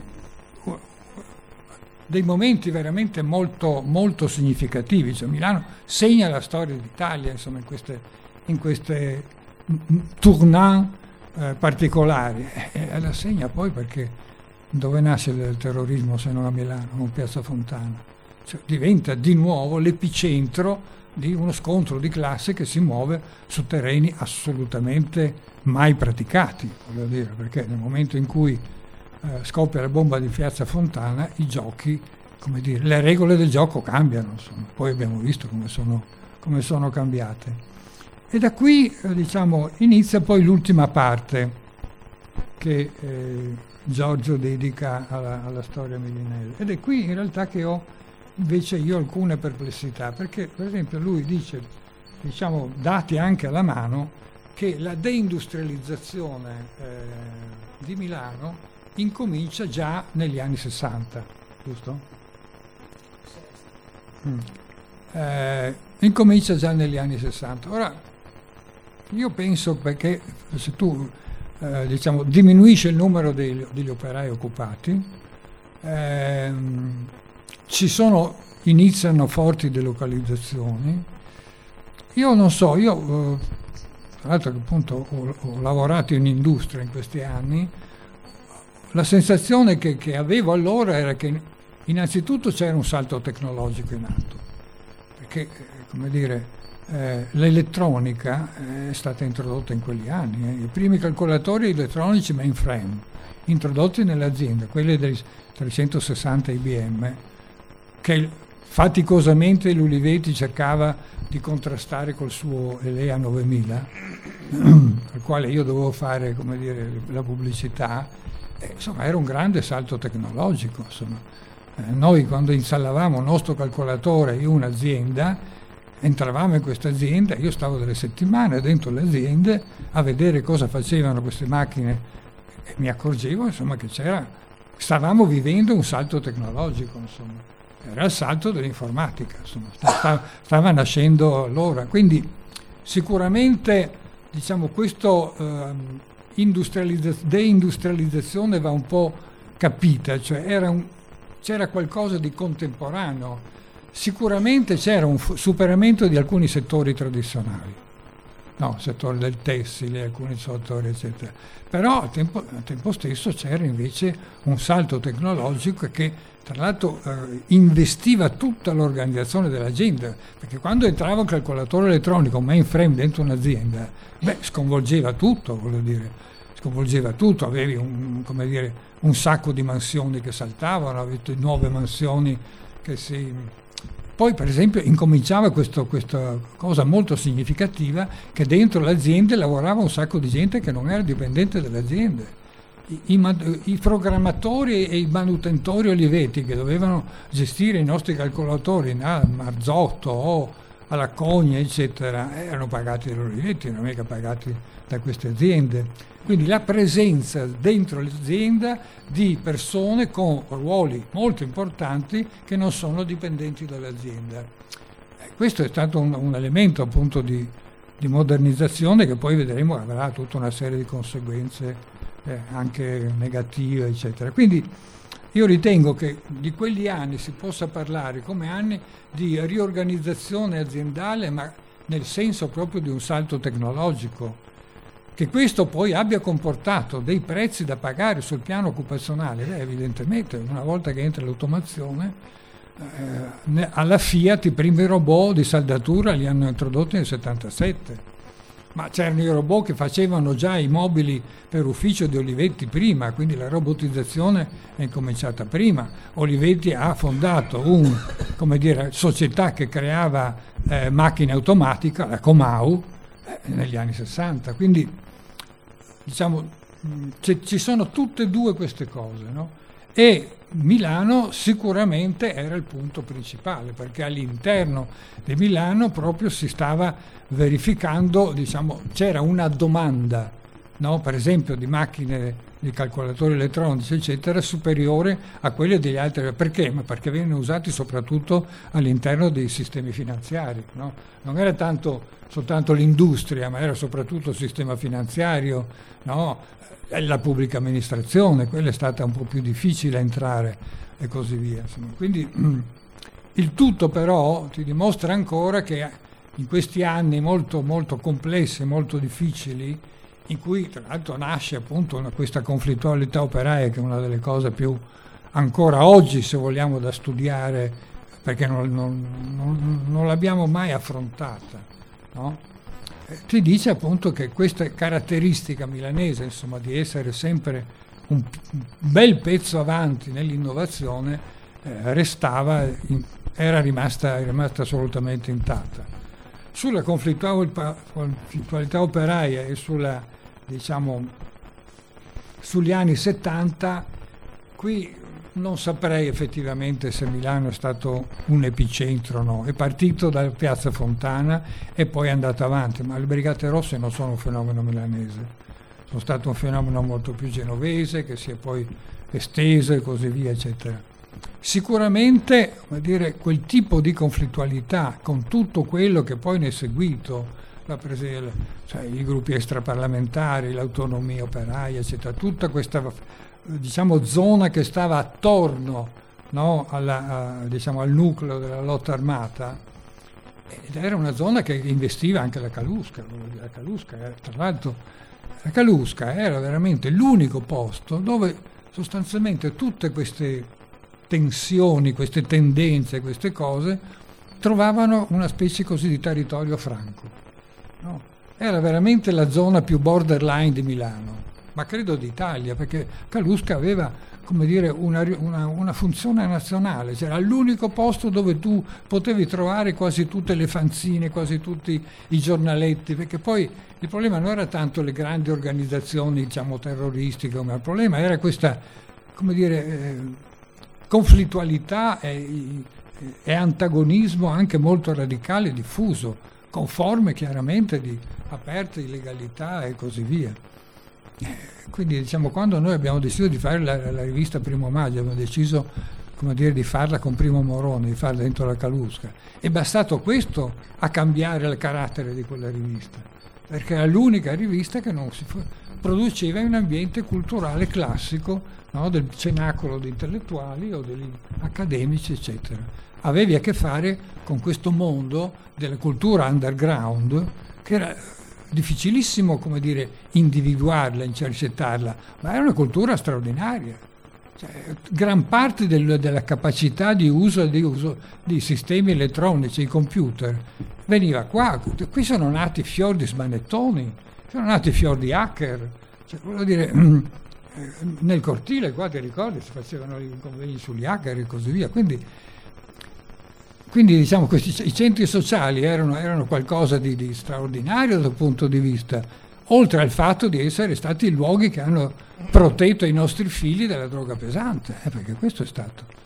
dei momenti veramente molto, molto significativi. Cioè, Milano segna la storia d'Italia, insomma, in queste, in queste tournant eh, particolari, e, e la segna poi perché dove nasce il terrorismo se non a Milano, non Piazza Fontana? Cioè, diventa di nuovo l'epicentro di uno scontro di classe che si muove su terreni assolutamente mai praticati, voglio dire, perché nel momento in cui eh, scoppia la bomba di Piazza Fontana, i giochi, come dire, le regole del gioco cambiano, insomma. Poi abbiamo visto come sono, come sono cambiate. E da qui, eh, diciamo, inizia poi l'ultima parte che eh, Giorgio dedica alla, alla storia milanese. Ed è qui in realtà che ho invece io alcune perplessità, perché per esempio lui dice, diciamo, dati anche alla mano, che la deindustrializzazione eh, di Milano incomincia già negli anni sessanta, giusto? Mm. Eh, incomincia già negli anni sessanta. Ora, io penso, perché se tu eh, diciamo diminuisce il numero degli, degli operai occupati, ehm, ci sono, iniziano forti delocalizzazioni. Io non so, io eh, tra l'altro che appunto ho, ho lavorato in industria in questi anni, la sensazione che, che avevo allora era che innanzitutto c'era un salto tecnologico in atto, perché eh, come dire eh, l'elettronica è stata introdotta in quegli anni, eh. I primi calcolatori elettronici mainframe introdotti nelle aziende, quelli dei trecentosessanta I B M, che faticosamente l'Ulivetti cercava di contrastare col suo Elea novemila, al quale io dovevo fare, come dire, la pubblicità. E, insomma, era un grande salto tecnologico. Insomma. Eh, noi quando installavamo il nostro calcolatore in un'azienda, entravamo in questa azienda, io stavo delle settimane dentro le aziende a vedere cosa facevano queste macchine e mi accorgevo, insomma, che c'era, stavamo vivendo un salto tecnologico, insomma. Era il salto dell'informatica, insomma, stava, stava nascendo allora. Quindi sicuramente, diciamo, questo eh, industrializza- deindustrializzazione va un po' capita, cioè era un, c'era qualcosa di contemporaneo. Sicuramente c'era un fu- superamento di alcuni settori tradizionali, no, il settore del tessile, alcuni settori eccetera, però al tempo, al tempo stesso c'era invece un salto tecnologico che tra l'altro eh, investiva tutta l'organizzazione dell'azienda, perché quando entrava un calcolatore elettronico, un mainframe dentro un'azienda, beh, sconvolgeva tutto, voglio dire, sconvolgeva tutto, avevi un, come dire, un sacco di mansioni che saltavano, avevi nuove mansioni che si... Poi per esempio incominciava questo, questa cosa molto significativa, che dentro le aziende lavorava un sacco di gente che non era dipendente dalle aziende. I, i, i programmatori e i manutentori Olivetti che dovevano gestire i nostri calcolatori a Marzotto o alla Cogna, eccetera, erano pagati dai loro olivetti, non mica pagati da queste aziende. Quindi la presenza dentro l'azienda di persone con ruoli molto importanti che non sono dipendenti dall'azienda. Eh, questo è stato un, un elemento appunto di, di modernizzazione che poi vedremo avrà tutta una serie di conseguenze eh, anche negative, eccetera. Quindi io ritengo che di quegli anni si possa parlare come anni di riorganizzazione aziendale, ma nel senso proprio di un salto tecnologico, che questo poi abbia comportato dei prezzi da pagare sul piano occupazionale. Beh, evidentemente una volta che entra l'automazione, eh, alla Fiat i primi robot di saldatura li hanno introdotti nel settantasette, ma c'erano i robot che facevano già i mobili per ufficio di Olivetti prima, quindi la robotizzazione è incominciata prima. Olivetti ha fondato una come dire, società che creava eh, macchine automatiche, la Comau, eh, negli anni sessanta, quindi diciamo c- ci sono tutte e due queste cose, no? E Milano sicuramente era il punto principale, perché all'interno di Milano proprio si stava verificando, diciamo, c'era una domanda, no? Per esempio di macchine, di calcolatori elettronici, eccetera, superiore a quelle degli altri. Perché? Ma perché venivano usati soprattutto all'interno dei sistemi finanziari, no? Non era tanto soltanto l'industria, ma era soprattutto il sistema finanziario, no? La pubblica amministrazione, quella è stata un po' più difficile entrare e così via. Insomma. Quindi il tutto però ti dimostra ancora che in questi anni molto, molto complessi, molto difficili, in cui tra l'altro nasce appunto una, questa conflittualità operaia, che è una delle cose più ancora oggi, se vogliamo, da studiare, perché non, non, non, non l'abbiamo mai affrontata, no? Ti dice appunto che questa caratteristica milanese, insomma, di essere sempre un bel pezzo avanti nell'innovazione, eh, restava, in, era rimasta, è rimasta assolutamente intatta. Sulla conflittualità, conflittualità operaia e sulla, diciamo, sugli anni settanta, qui non saprei effettivamente se Milano è stato un epicentro o no. È partito da Piazza Fontana e poi è andato avanti, ma le Brigate Rosse non sono un fenomeno milanese, sono stato un fenomeno molto più genovese che si è poi esteso e così via, eccetera. Sicuramente, come dire, quel tipo di conflittualità con tutto quello che poi ne è seguito, la prese- cioè i gruppi extraparlamentari, l'autonomia operaia, eccetera, tutta questa, diciamo, zona che stava attorno, no, alla, a, diciamo, al nucleo della lotta armata, ed era una zona che investiva anche la Calusca. La Calusca era, tra l'altro, la Calusca era veramente l'unico posto dove sostanzialmente tutte queste tensioni, queste tendenze, queste cose trovavano una specie così di territorio franco, no? Era veramente la zona più borderline di Milano, ma credo d'Italia, perché Calusca aveva, come dire, una, una, una funzione nazionale, c'era l'unico posto dove tu potevi trovare quasi tutte le fanzine, quasi tutti i giornaletti, perché poi il problema non era tanto le grandi organizzazioni, diciamo, terroristiche, ma il problema era questa, come dire, eh, conflittualità e, e antagonismo anche molto radicale, diffuso, con forme chiaramente di aperte illegalità e così via. Quindi, diciamo, quando noi abbiamo deciso di fare la, la rivista Primo Maggio, abbiamo deciso, come dire, di farla con Primo Morone, di farla dentro la Calusca, è bastato questo a cambiare il carattere di quella rivista, perché era l'unica rivista che non si produceva in un ambiente culturale classico, no, del cenacolo di intellettuali o degli accademici, eccetera. Avevi a che fare con questo mondo della cultura underground, che era difficilissimo, come dire, individuarla, intercettarla, ma era una cultura straordinaria. Cioè, gran parte del, della capacità di uso, di uso di sistemi elettronici, i computer, veniva qua. Qui sono nati fior di smanettoni, sono nati fior di hacker. Cioè, voglio dire, nel cortile qua, ti ricordi, si facevano i convegni sugli hacker e così via. Quindi, quindi diciamo, questi, i centri sociali erano, erano qualcosa di, di straordinario dal punto di vista, oltre al fatto di essere stati i luoghi che hanno protetto i nostri figli dalla droga pesante, eh, perché questo è stato.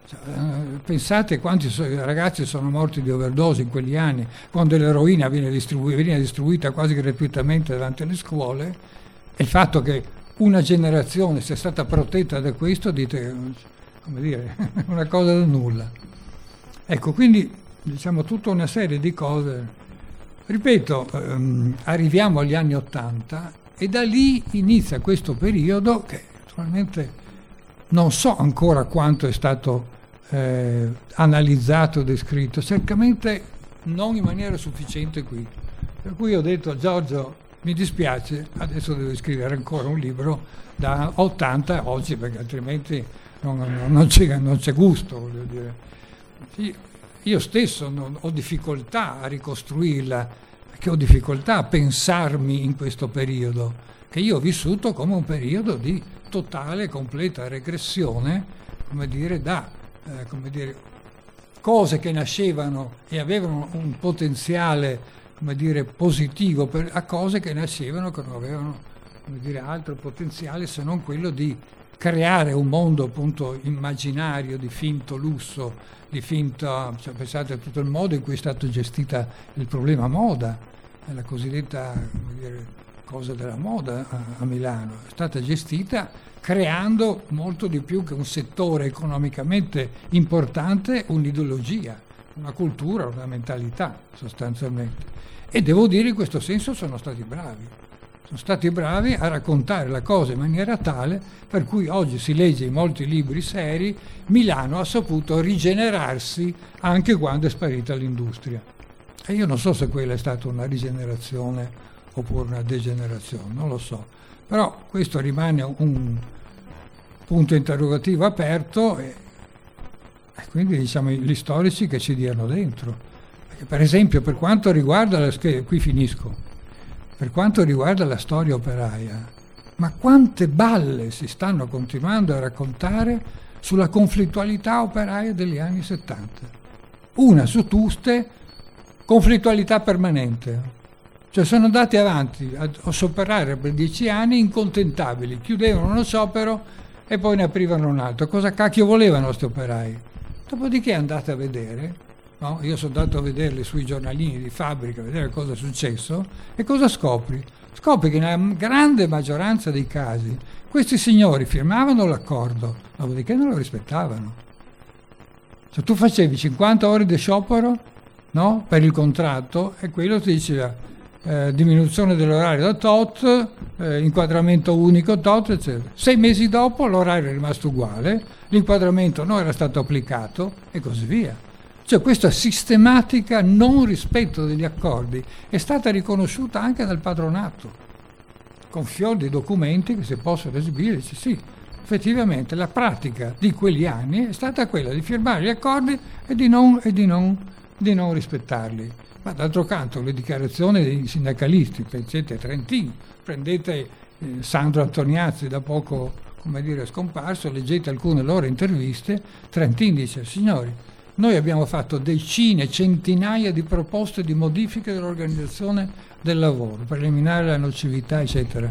Cioè, eh, pensate quanti so- ragazzi sono morti di overdose in quegli anni, quando l'eroina viene, distribu- viene distribuita quasi gratuitamente davanti alle scuole, e il fatto che una generazione sia stata protetta da questo, dite, come dire, una cosa da nulla. Ecco, quindi diciamo tutta una serie di cose. Ripeto, ehm, arriviamo agli anni Ottanta e da lì inizia questo periodo che naturalmente non so ancora quanto è stato eh, analizzato, descritto, certamente non in maniera sufficiente qui. Per cui ho detto a Giorgio, mi dispiace, adesso devo scrivere ancora un libro da ottanta a oggi, perché altrimenti non, non, c'è, non c'è gusto, voglio dire. Io, io stesso non, ho difficoltà a ricostruirla, perché ho difficoltà a pensarmi in questo periodo, che io ho vissuto come un periodo di totale, completa regressione, come dire, da eh, come dire, cose che nascevano e avevano un potenziale, come dire, positivo, per, a cose che nascevano che non avevano, come dire, altro potenziale se non quello di creare un mondo appunto immaginario di finto lusso, di finta, cioè, pensate a tutto il modo in cui è stato gestita il problema moda, la cosiddetta, come dire, cosa della moda a, a Milano, è stata gestita creando molto di più che un settore economicamente importante, un'ideologia, una cultura, una mentalità sostanzialmente. E devo dire in questo senso sono stati bravi. Sono stati bravi a raccontare la cosa in maniera tale per cui oggi si legge in molti libri seri, Milano ha saputo rigenerarsi anche quando è sparita l'industria. E io non so se quella è stata una rigenerazione oppure una degenerazione, non lo so. Però questo rimane un punto interrogativo aperto e, e quindi diciamo gli storici che ci diano dentro. Perché, per esempio, per quanto riguarda, la, qui finisco, per quanto riguarda la storia operaia, ma quante balle si stanno continuando a raccontare sulla conflittualità operaia degli anni settanta. Una su tutte, conflittualità permanente. Cioè sono andati avanti a, a scioperare per dieci anni incontentabili, chiudevano uno sciopero e poi ne aprivano un altro. Cosa cacchio volevano questi operai? Dopodiché andate a vedere. No? Io sono andato a vederli sui giornalini di fabbrica, a vedere cosa è successo, e cosa scopri? Scopri che nella grande maggioranza dei casi questi signori firmavano l'accordo, dopodiché non lo rispettavano. Se tu facevi cinquanta ore di sciopero, no? Per il contratto, e quello ti diceva eh, diminuzione dell'orario da tot, eh, inquadramento unico tot, eccetera. Sei mesi dopo l'orario è rimasto uguale, l'inquadramento non era stato applicato e così via. Cioè questa sistematica non rispetto degli accordi è stata riconosciuta anche dal padronato, con fior di documenti che si possono esibire. Dice sì, effettivamente la pratica di quegli anni è stata quella di firmare gli accordi e di non, e di non, di non rispettarli. Ma d'altro canto le dichiarazioni dei sindacalisti, pensate a Trentin, prendete eh, Sandro Antoniazzi, da poco, come dire, scomparso, leggete alcune loro interviste. Trentin dice: signori, noi abbiamo fatto decine, centinaia di proposte di modifiche dell'organizzazione del lavoro per eliminare la nocività, eccetera.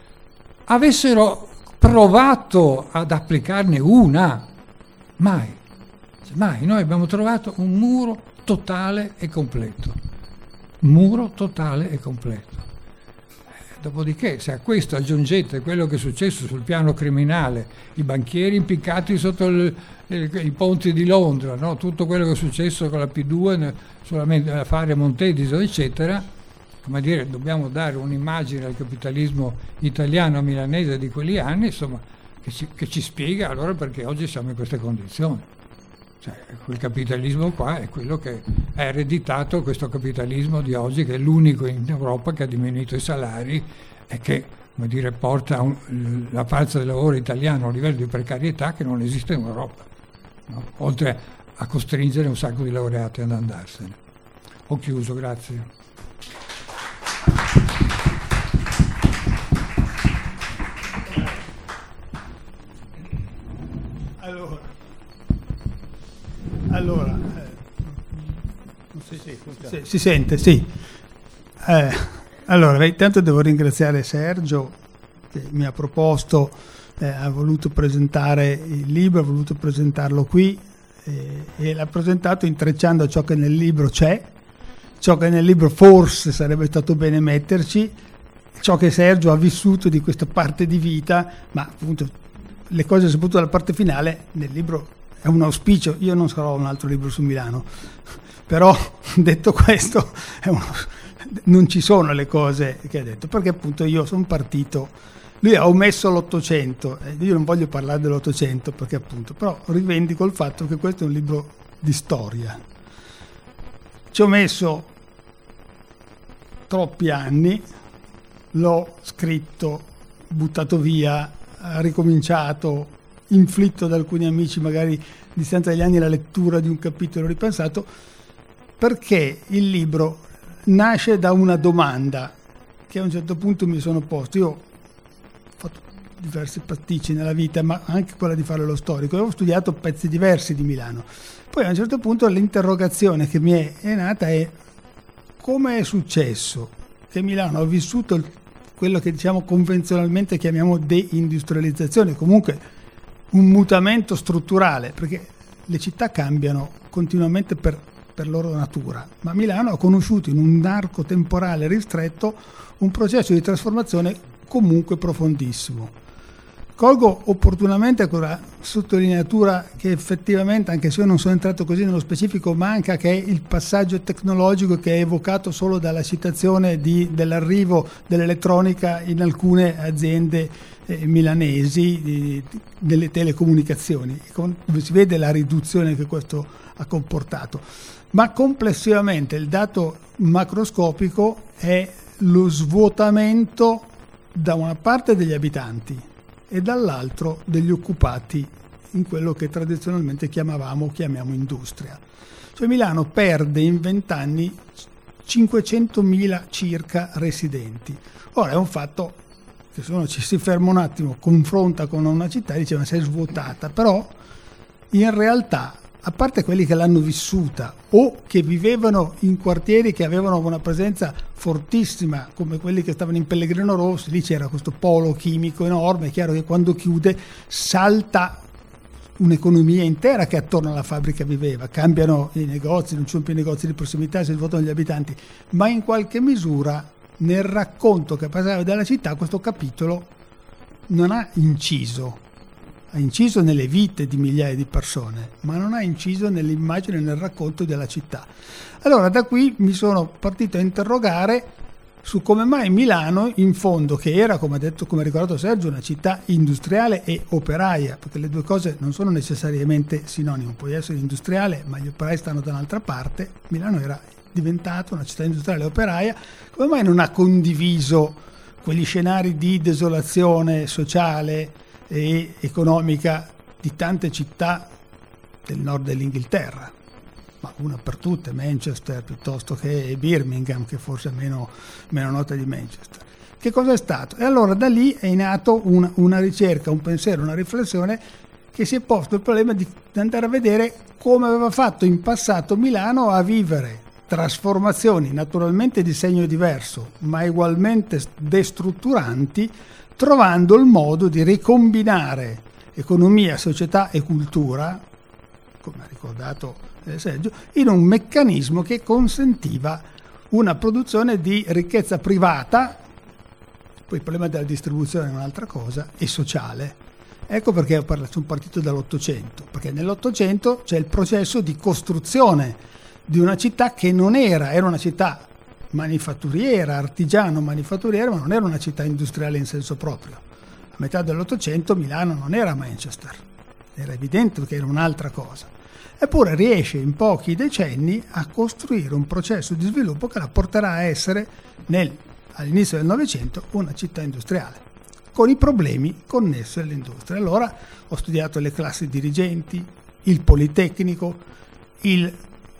Avessero provato ad applicarne una, mai, mai. Noi abbiamo trovato un muro totale e completo, muro totale e completo. Dopodiché, se a questo aggiungete quello che è successo sul piano criminale, i banchieri impiccati sotto il, il, i ponti di Londra, no? Tutto quello che è successo con la P due sull'affare Montediso, eccetera, come dire, dobbiamo dare un'immagine al capitalismo italiano milanese di quegli anni, insomma, che ci, che ci spiega allora perché oggi siamo in queste condizioni. Cioè, quel capitalismo qua è quello che è ereditato, questo capitalismo di oggi, che è l'unico in Europa che ha diminuito i salari e che, come dire, porta un, la forza del lavoro italiano a un livello di precarietà che non esiste in Europa, no? Oltre a costringere un sacco di laureati ad andarsene. Ho chiuso, grazie. Allora, allora eh, si, sì, si, si sente, sì. Eh, allora, intanto devo ringraziare Sergio che mi ha proposto, eh, ha voluto presentare il libro, ha voluto presentarlo qui. e, e l'ha presentato intrecciando ciò che nel libro c'è, ciò che nel libro forse sarebbe stato bene metterci, ciò che Sergio ha vissuto di questa parte di vita, ma appunto le cose soprattutto dalla parte finale nel libro è un auspicio. Io non sarò un altro libro su Milano, però detto questo è uno, non ci sono le cose che ha detto, perché appunto io sono partito, lui ha omesso l'Ottocento, eh, io non voglio parlare dell'Ottocento perché appunto, però rivendico il fatto che questo è un libro di storia. Ci ho messo troppi anni, l'ho scritto, buttato via, ricominciato, inflitto da alcuni amici magari a distanza degli anni la lettura di un capitolo ripensato, perché il libro nasce da una domanda che a un certo punto mi sono posto. Io ho fatto diversi pasticci nella vita, ma anche quella di fare lo storico, e ho studiato pezzi diversi di Milano. Poi a un certo punto l'interrogazione che mi è, è nata è: come è successo che Milano ha vissuto il, quello che diciamo convenzionalmente chiamiamo deindustrializzazione, comunque un mutamento strutturale, perché le città cambiano continuamente per, per loro natura, ma Milano ha conosciuto in un arco temporale ristretto un processo di trasformazione comunque profondissimo. Colgo opportunamente quella sottolineatura che effettivamente, anche se io non sono entrato così nello specifico, manca, che è il passaggio tecnologico che è evocato solo dalla citazione di, dell'arrivo dell'elettronica in alcune aziende eh, milanesi, di, di, delle telecomunicazioni, dove si vede la riduzione che questo ha comportato. Ma complessivamente il dato macroscopico è lo svuotamento da una parte degli abitanti e dall'altro degli occupati in quello che tradizionalmente chiamavamo, chiamiamo industria. Cioè Milano perde in vent'anni cinquecentomila circa residenti. Ora è un fatto che se uno ci si ferma un attimo, confronta con una città e dice ma si è svuotata, però in realtà, a parte quelli che l'hanno vissuta o che vivevano in quartieri che avevano una presenza fortissima, come quelli che stavano in Pellegrino Rosso, lì c'era questo polo chimico enorme, è chiaro che quando chiude salta un'economia intera che attorno alla fabbrica viveva, cambiano i negozi, non ci sono più negozi di prossimità, si svuotano gli abitanti, ma in qualche misura nel racconto che passava dalla città questo capitolo non ha inciso. Ha inciso nelle vite di migliaia di persone, ma non ha inciso nell'immagine e nel racconto della città. Allora da qui mi sono partito a interrogare su come mai Milano, in fondo, che era, come ha detto, come ha ricordato Sergio, una città industriale e operaia, perché le due cose non sono necessariamente sinonimo, puoi essere industriale ma gli operai stanno da un'altra parte. Milano era diventata una città industriale e operaia, come mai non ha condiviso quegli scenari di desolazione sociale e economica di tante città del nord dell'Inghilterra, ma una per tutte, Manchester piuttosto che Birmingham, che forse è meno, meno nota di Manchester. Che cosa è stato? E allora da lì è nato una, una ricerca, un pensiero, una riflessione che si è posto il problema di andare a vedere come aveva fatto in passato Milano a vivere trasformazioni naturalmente di segno diverso, ma ugualmente destrutturanti, trovando il modo di ricombinare economia, società e cultura, come ha ricordato eh, Sergio, in un meccanismo che consentiva una produzione di ricchezza privata, poi il problema della distribuzione è un'altra cosa, e sociale. Ecco perché ho parlato, sono partito dall'Ottocento, perché nell'Ottocento c'è il processo di costruzione di una città che non era, era una città manifatturiera, artigiano manifatturiera, ma non era una città industriale in senso proprio. A metà dell'Ottocento Milano non era Manchester, era evidente che era un'altra cosa. Eppure riesce in pochi decenni a costruire un processo di sviluppo che la porterà a essere, nel, all'inizio del Novecento, una città industriale, con i problemi connessi all'industria. Allora ho studiato le classi dirigenti, il Politecnico, il,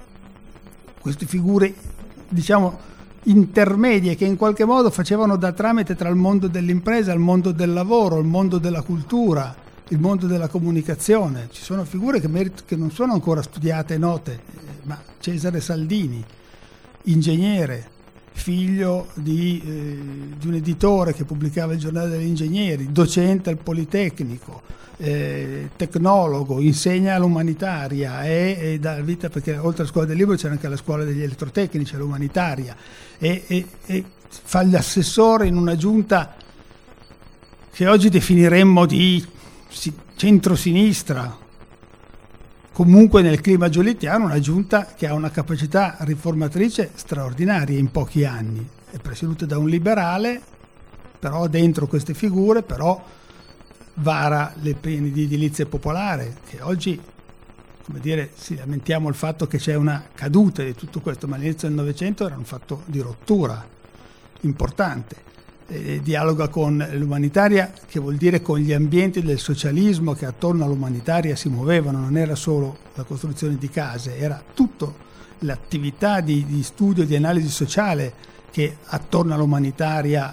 queste figure, diciamo, intermedie che in qualche modo facevano da tramite tra il mondo dell'impresa, il mondo del lavoro, il mondo della cultura, il mondo della comunicazione. Ci sono figure che, merit- che non sono ancora studiate e note, eh, ma Cesare Saldini, ingegnere, figlio di, eh, di un editore che pubblicava il Giornale degli Ingegneri, docente al Politecnico, eh, tecnologo, insegna all'umanitaria e, e dà vita, perché oltre alla scuola del libro c'era anche la scuola degli elettrotecnici all'umanitaria, e, e, e fa l'assessore in una giunta che oggi definiremmo di centrosinistra, comunque nel clima giolittiano una giunta che ha una capacità riformatrice straordinaria in pochi anni, è presieduta da un liberale, però dentro queste figure però vara le pene di edilizia popolare, che oggi, come dire, si lamentiamo il fatto che c'è una caduta di tutto questo, ma all'inizio del Novecento era un fatto di rottura importante. Eh, dialoga con l'umanitaria, che vuol dire con gli ambienti del socialismo che attorno all'umanitaria si muovevano, non era solo la costruzione di case, era tutta l'attività di, di studio e di analisi sociale che attorno all'umanitaria,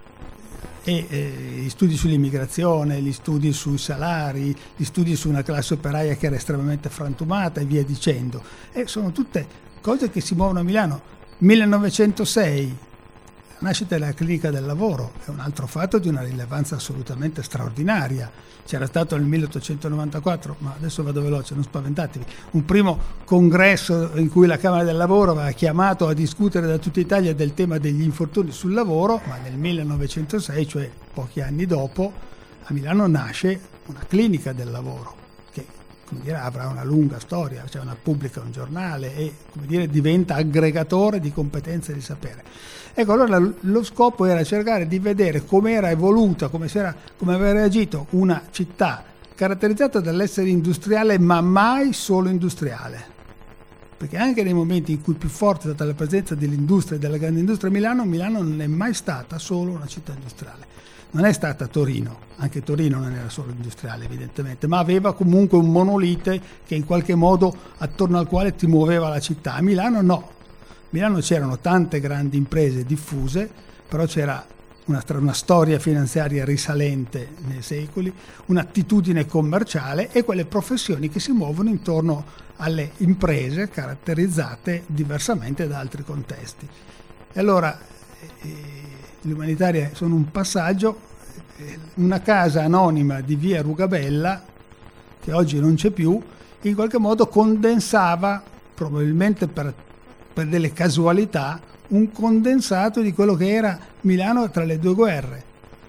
e eh, gli studi sull'immigrazione, gli studi sui salari, gli studi su una classe operaia che era estremamente frantumata e via dicendo, e sono tutte cose che si muovono a Milano. millenovecentosei, nascita della clinica del lavoro, è un altro fatto di una rilevanza assolutamente straordinaria. C'era stato nel milleottocentonovantaquattro, ma adesso vado veloce, non spaventatevi, un primo congresso in cui la Camera del Lavoro aveva chiamato a discutere da tutta Italia del tema degli infortuni sul lavoro, ma nel millenovecentosei, cioè pochi anni dopo, a Milano nasce una clinica del lavoro che, come dire, avrà una lunga storia, cioè una pubblica un giornale e, come dire, diventa aggregatore di competenze e di sapere. Ecco, allora lo scopo era cercare di vedere come era evoluta, come, si era, come aveva reagito una città caratterizzata dall'essere industriale, ma mai solo industriale. Perché anche nei momenti in cui più forte è stata la presenza dell'industria e della grande industria a Milano, Milano non è mai stata solo una città industriale. Non è stata Torino, anche Torino non era solo industriale evidentemente, ma aveva comunque un monolite che in qualche modo attorno al quale ti muoveva la città. A Milano no. A Milano c'erano tante grandi imprese diffuse, però c'era una, una storia finanziaria risalente nei secoli, un'attitudine commerciale e quelle professioni che si muovono intorno alle imprese caratterizzate diversamente da altri contesti. E allora eh, le umanitarie sono un passaggio, eh, una casa anonima di via Rugabella, che oggi non c'è più, in qualche modo condensava, probabilmente per per delle casualità, un condensato di quello che era Milano tra le due guerre.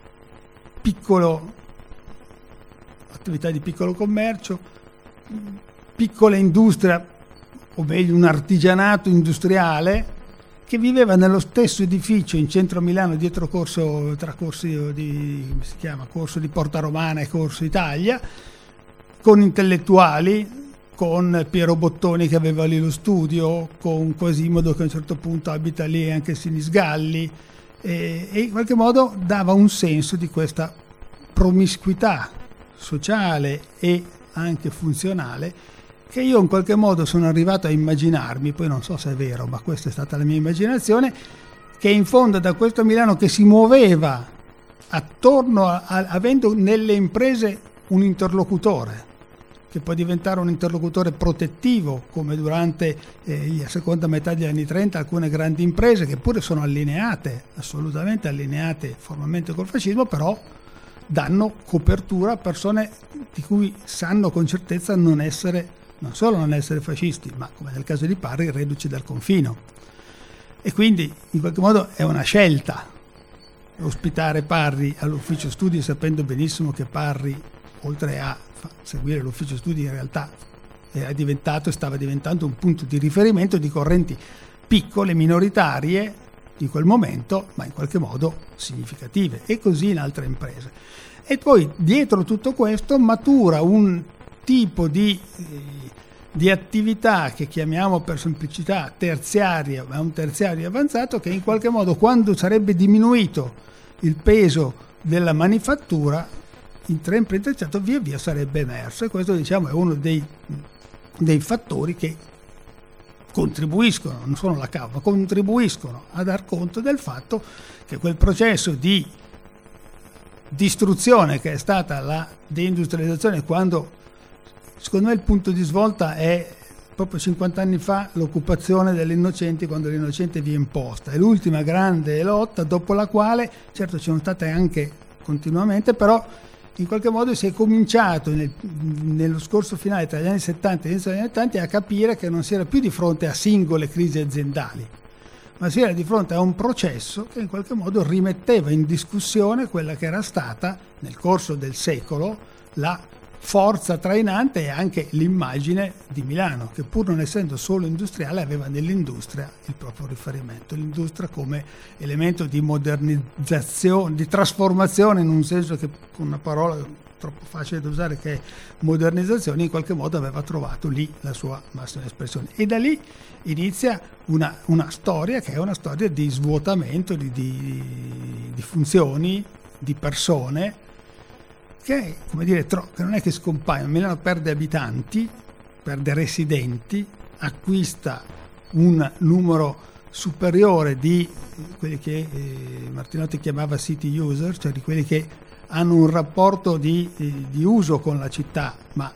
Piccolo, attività di piccolo commercio, piccola industria, o meglio un artigianato industriale che viveva nello stesso edificio in centro a Milano, dietro corso, tra corsi di, come si chiama, corso di Porta Romana e Corso Italia, con intellettuali, con Piero Bottoni che aveva lì lo studio, con Quasimodo che a un certo punto abita lì, anche Sinisgalli, e, e in qualche modo dava un senso di questa promiscuità sociale e anche funzionale che io in qualche modo sono arrivato a immaginarmi, poi non so se è vero, ma questa è stata la mia immaginazione, che in fondo da questo Milano che si muoveva attorno a, a, avendo nelle imprese un interlocutore, che può diventare un interlocutore protettivo, come durante eh, la seconda metà degli anni trenta alcune grandi imprese che pure sono allineate, assolutamente allineate formalmente col fascismo, però danno copertura a persone di cui sanno con certezza non essere, non solo non essere fascisti, ma come nel caso di Parri, reduci dal confino. E quindi in qualche modo è una scelta ospitare Parri all'ufficio studi, sapendo benissimo che Parri, oltre a seguire l'ufficio studi, in realtà era diventato e stava diventando un punto di riferimento di correnti piccole, minoritarie in quel momento, ma in qualche modo significative, e così in altre imprese. E poi dietro tutto questo matura un tipo di, eh, di attività che chiamiamo per semplicità terziaria, ma un terziario avanzato, che in qualche modo, quando sarebbe diminuito il peso della manifattura, in tre imprese via via sarebbe emerso, e questo, diciamo, è uno dei, dei fattori che contribuiscono, non sono la causa, ma contribuiscono a dar conto del fatto che quel processo di distruzione che è stata la deindustrializzazione, quando secondo me il punto di svolta è proprio cinquanta anni fa l'occupazione delle Innocenti, quando l'Innocente viene imposta. È l'ultima grande lotta dopo la quale, certo ci sono state anche continuamente, però in qualche modo si è cominciato nel, nello scorso finale tra gli anni settanta e l'inizio degli anni ottanta a capire che non si era più di fronte a singole crisi aziendali, ma si era di fronte a un processo che in qualche modo rimetteva in discussione quella che era stata nel corso del secolo la forza trainante e anche l'immagine di Milano, che pur non essendo solo industriale aveva nell'industria il proprio riferimento, l'industria come elemento di modernizzazione, di trasformazione, in un senso che con una parola troppo facile da usare che è modernizzazione, in qualche modo aveva trovato lì la sua massima espressione. E da lì inizia una, una storia che è una storia di svuotamento di, di, di funzioni, di persone, che, come dire, tro- che non è che scompaiono. Milano perde abitanti, perde residenti, acquista un numero superiore di quelli che eh, Martinotti chiamava city user, cioè di quelli che hanno un rapporto di, eh, di uso con la città, ma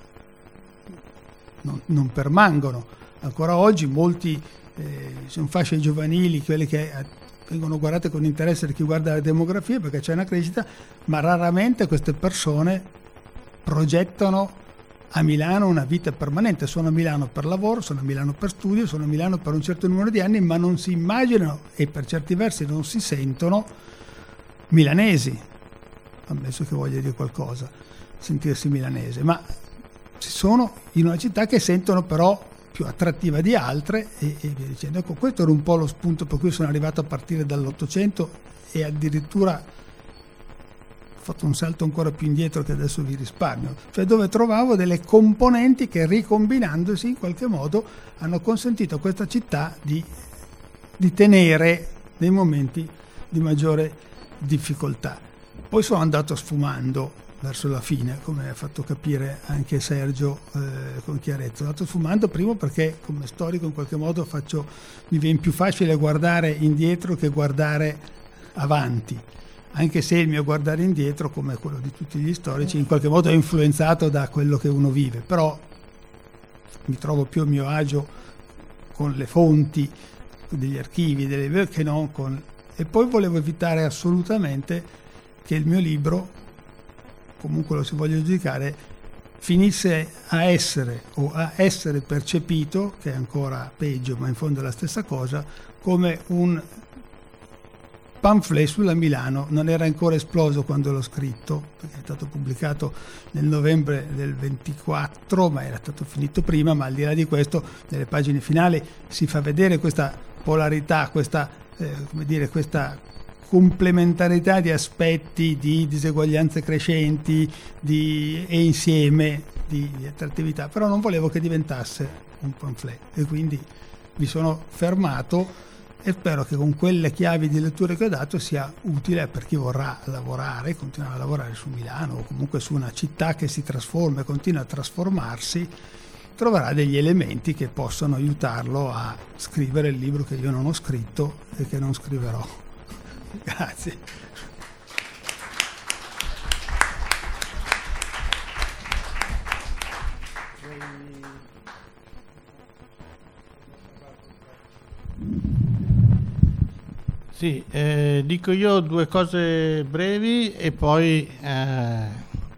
non, non permangono. Ancora oggi molti eh, sono fasce giovanili, quelli che eh, vengono guardate con interesse da chi guarda la demografia, perché c'è una crescita, ma raramente queste persone progettano a Milano una vita permanente. Sono a Milano per lavoro, sono a Milano per studio, sono a Milano per un certo numero di anni, ma non si immaginano e per certi versi non si sentono milanesi, ammesso che voglia dire qualcosa, sentirsi milanese, ma si sono in una città che sentono però più attrattiva di altre e, e via dicendo. Ecco, questo era un po' lo spunto per cui sono arrivato a partire dall'Ottocento e addirittura ho fatto un salto ancora più indietro che adesso vi risparmio, cioè dove trovavo delle componenti che, ricombinandosi in qualche modo, hanno consentito a questa città di, di tenere nei momenti di maggiore difficoltà. Poi sono andato sfumando verso la fine, come ha fatto capire anche Sergio eh, con chiarezza. Sono andato sfumando primo perché come storico in qualche modo faccio, mi viene più facile guardare indietro che guardare avanti, anche se il mio guardare indietro, come quello di tutti gli storici, in qualche modo è influenzato da quello che uno vive, però mi trovo più a mio agio con le fonti degli archivi, delle, che non con... E poi volevo evitare assolutamente che il mio libro, comunque lo si voglia giudicare, finisse a essere o a essere percepito, che è ancora peggio ma in fondo è la stessa cosa, come un pamphlet sulla Milano. Non era ancora esploso quando l'ho scritto, perché è stato pubblicato nel novembre del ventiquattro, ma era stato finito prima. Ma al di là di questo, nelle pagine finali si fa vedere questa polarità, questa, eh, come dire, questa complementarità di aspetti, di diseguaglianze crescenti, di, e insieme di, di attrattività, però non volevo che diventasse un pamphlet e quindi mi sono fermato e spero che con quelle chiavi di lettura che ho dato sia utile per chi vorrà lavorare, continuare a lavorare su Milano o comunque su una città che si trasforma e continua a trasformarsi, troverà degli elementi che possono aiutarlo a scrivere il libro che io non ho scritto e che non scriverò. Grazie. Sì, eh, dico io due cose brevi e poi eh,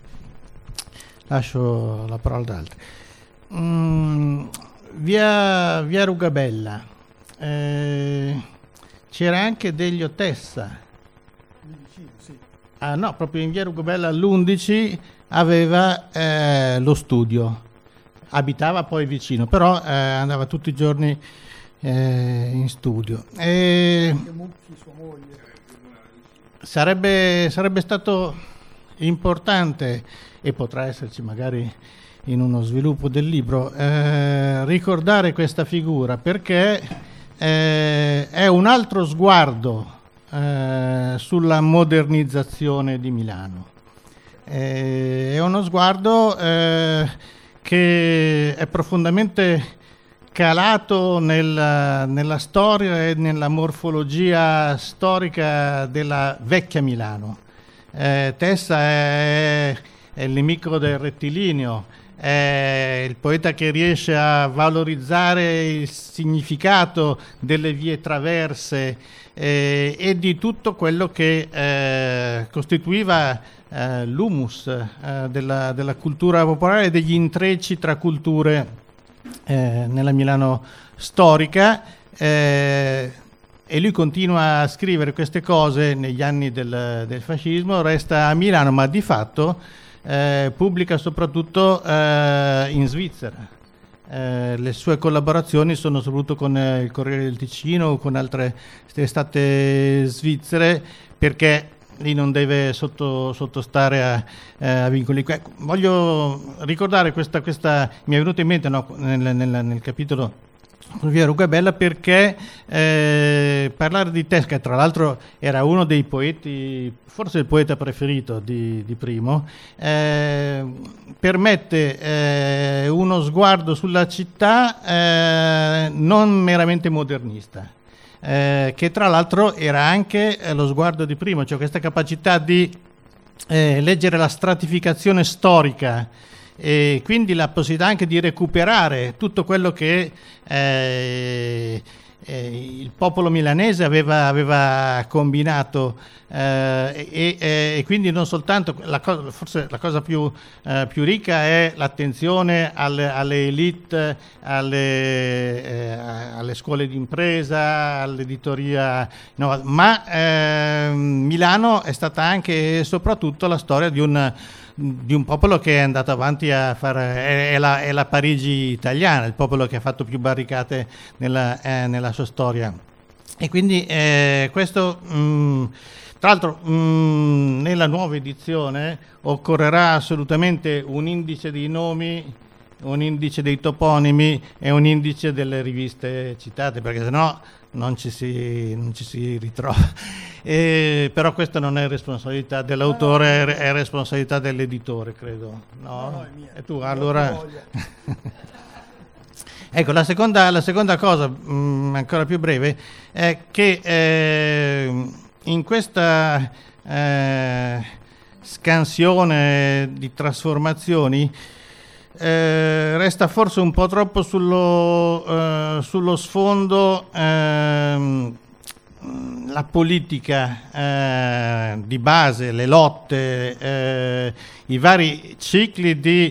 lascio la parola ad altri. Mm, via, via Rugabella. Eh, C'era anche Deglio Tessa. Ah no, proprio in via Rugabella all'undici aveva eh, lo studio. Abitava poi vicino, però eh, andava tutti i giorni eh, in studio. E sarebbe, sarebbe stato importante, e potrà esserci magari in uno sviluppo del libro, eh, ricordare questa figura, perché Eh, è un altro sguardo eh, sulla modernizzazione di Milano. Eh, è uno sguardo eh, che è profondamente calato nella, nella storia e nella morfologia storica della vecchia Milano. Eh, Tessa è, è il nemico del rettilineo, è il poeta che riesce a valorizzare il significato delle vie traverse eh, e di tutto quello che eh, costituiva eh, l'humus eh, della, della cultura popolare, degli intrecci tra culture eh, nella Milano storica. Eh, e lui continua a scrivere queste cose negli anni del, del fascismo, resta a Milano, ma di fatto eh, pubblica soprattutto eh, in Svizzera. Eh, le sue collaborazioni sono soprattutto con eh, il Corriere del Ticino o con altre testate svizzere, perché lì non deve sotto, sottostare a, eh, a vincoli. Voglio ricordare questa, questa mi è venuta in mente no, nel, nel, nel capitolo Via Rugbabella, perché eh, parlare di Testa, che tra l'altro era uno dei poeti, forse il poeta preferito di, di Primo, eh, permette eh, uno sguardo sulla città eh, non meramente modernista, eh, che tra l'altro era anche eh, lo sguardo di Primo, cioè questa capacità di eh, leggere la stratificazione storica e quindi la possibilità anche di recuperare tutto quello che eh, eh, il popolo milanese aveva, aveva combinato eh, e, e, e quindi non soltanto la cosa, forse la cosa più, eh, più ricca è l'attenzione alle, alle elite, alle, eh, alle scuole di impresa, all'editoria, no, ma eh, Milano è stata anche e soprattutto la storia di un di un popolo che è andato avanti a fare, è, è, la, è la Parigi italiana, il popolo che ha fatto più barricate nella, eh, nella sua storia. E quindi eh, questo, mh, tra l'altro, mh, nella nuova edizione occorrerà assolutamente un indice dei nomi, un indice dei toponimi e un indice delle riviste citate, perché sennò non ci si, non ci si ritrova. E, però questa non è responsabilità dell'autore, è, è responsabilità dell'editore, credo. No? No, no, è mia. E tu allora... Ecco, la seconda, la seconda cosa, mh, ancora più breve, è che eh, in questa eh, scansione di trasformazioni Eh, resta forse un po' troppo sullo, eh, sullo sfondo ehm, la politica eh, di base, le lotte, eh, i vari cicli di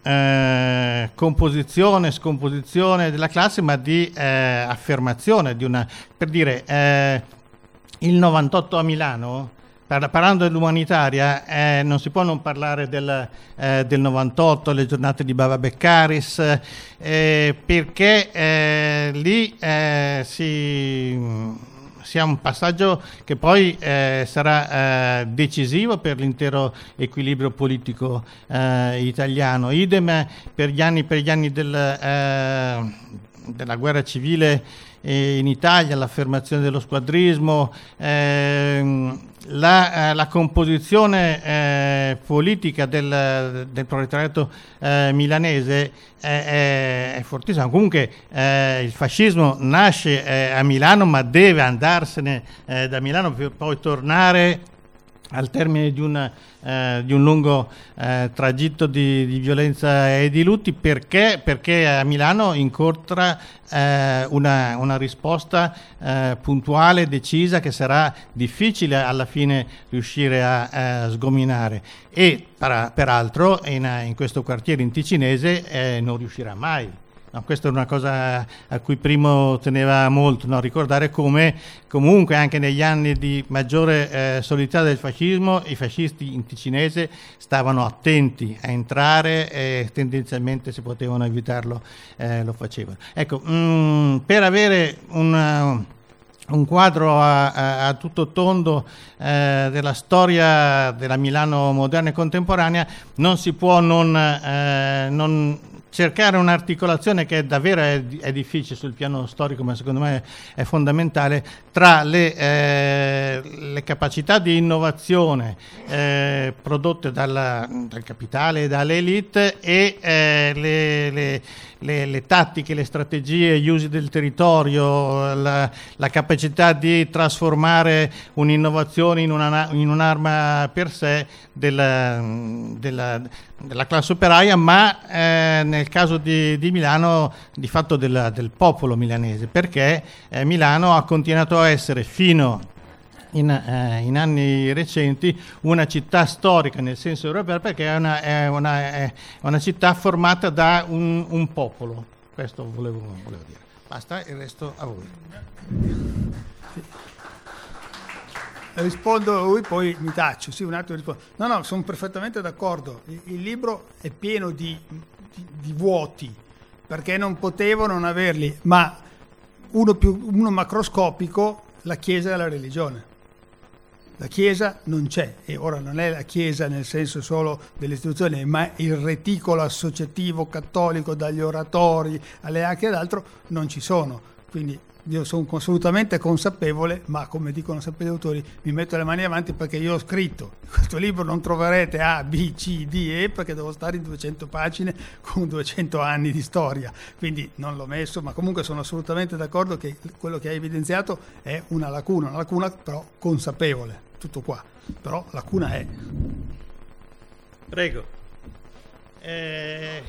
eh, composizione, scomposizione della classe, ma di eh, affermazione di una, per dire, eh, il novantotto a Milano. Parlando dell'umanitaria, eh, non si può non parlare del, eh, del novantotto, le giornate di Bava Beccaris, eh, perché eh, lì eh, si, si ha un passaggio che poi eh, sarà eh, decisivo per l'intero equilibrio politico eh, italiano. Idem per gli anni, per gli anni del, eh, della guerra civile in Italia, l'affermazione dello squadrismo, ehm, la, eh, la composizione eh, politica del, del proletariato eh, milanese è, è, è fortissima. Comunque eh, il fascismo nasce eh, a Milano, ma deve andarsene eh, da Milano per poi tornare al termine di un, eh, di un lungo eh, tragitto di, di violenza e di lutti, perché, perché a Milano incontra eh, una, una risposta eh, puntuale, decisa, che sarà difficile alla fine riuscire a, a sgominare, e per, peraltro in, in questo quartiere in ticinese eh, non riuscirà mai. No, questa è una cosa a cui Primo teneva molto, no? Ricordare come comunque anche negli anni di maggiore eh, solidità del fascismo i fascisti in ticinese stavano attenti a entrare e tendenzialmente, se potevano evitarlo, eh, lo facevano. Ecco, mh, per avere un, un quadro a, a, a tutto tondo eh, della storia della Milano moderna e contemporanea, non si può non, eh, non cercare un'articolazione che è davvero è, è difficile sul piano storico, ma secondo me è fondamentale, tra le, eh, le capacità di innovazione eh, prodotte dalla, dal capitale e dalle elite e eh, le, le, le, le tattiche, le strategie, gli usi del territorio, la, la capacità di trasformare un'innovazione in, una, in un'arma per sé della, della, della classe operaia, ma eh, nel caso di, di Milano di fatto della, del popolo milanese, perché eh, Milano ha continuato a essere fino in, eh, in anni recenti una città storica nel senso europeo, perché è una, è una, è una città formata da un, un popolo. Questo volevo, volevo dire. Basta, il resto a voi. Rispondo a lui, poi mi taccio. Sì, un attimo rispondo. No, no, sono perfettamente d'accordo. Il, il libro è pieno di, di, di vuoti, perché non potevo non averli, ma uno, più, uno macroscopico, la Chiesa e la religione. La Chiesa non c'è, e ora non è la Chiesa nel senso solo delle istituzioni, ma il reticolo associativo cattolico, dagli oratori alle anche ad altro, non ci sono. Quindi io sono assolutamente consapevole, ma come dicono sempre gli autori, mi metto le mani avanti perché io ho scritto. In questo libro non troverete A, B, C, D, E, perché devo stare in duecento pagine con duecento anni di storia. Quindi non l'ho messo, ma comunque sono assolutamente d'accordo che quello che hai evidenziato è una lacuna, una lacuna però consapevole. Tutto qua, però lacuna è. Prego. Eh,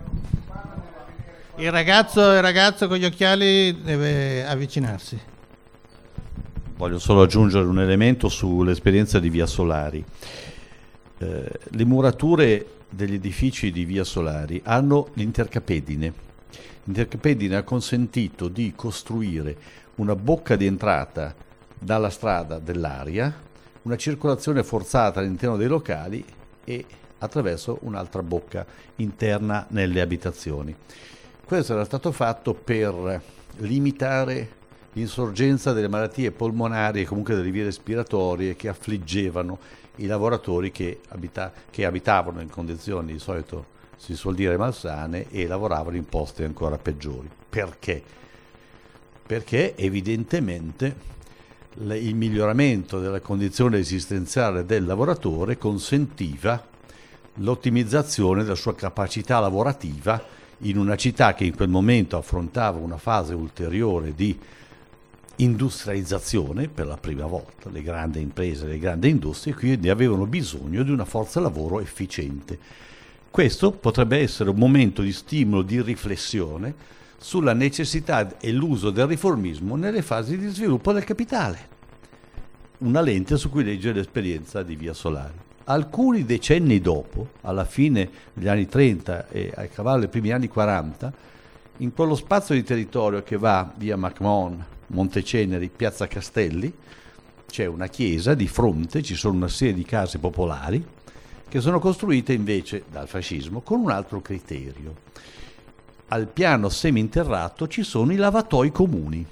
il ragazzo, il ragazzo con gli occhiali deve avvicinarsi. Voglio solo aggiungere un elemento sull'esperienza di Via Solari. Eh, le murature degli edifici di Via Solari hanno l'intercapedine. L'intercapedine ha consentito di costruire una bocca di entrata dalla strada dell'aria, una circolazione forzata all'interno dei locali e attraverso un'altra bocca interna nelle abitazioni. Questo era stato fatto per limitare l'insorgenza delle malattie polmonari e comunque delle vie respiratorie che affliggevano i lavoratori che, abita- che abitavano in condizioni di solito si suol dire malsane e lavoravano in posti ancora peggiori. Perché? Perché evidentemente il miglioramento della condizione esistenziale del lavoratore consentiva l'ottimizzazione della sua capacità lavorativa in una città che in quel momento affrontava una fase ulteriore di industrializzazione per la prima volta. Le grandi imprese, le grandi industrie quindi avevano bisogno di una forza lavoro efficiente. Questo potrebbe essere un momento di stimolo, di riflessione sulla necessità e l'uso del riformismo nelle fasi di sviluppo del capitale, una lente su cui leggere l'esperienza di Via Solari. Alcuni decenni dopo, alla fine degli anni trenta e a cavallo dei primi anni quaranta, in quello spazio di territorio che va via MacMahon, Monteceneri, Piazza Castelli, c'è una chiesa, di fronte ci sono una serie di case popolari che sono costruite invece dal fascismo con un altro criterio. Al piano seminterrato ci sono i lavatoi comuni.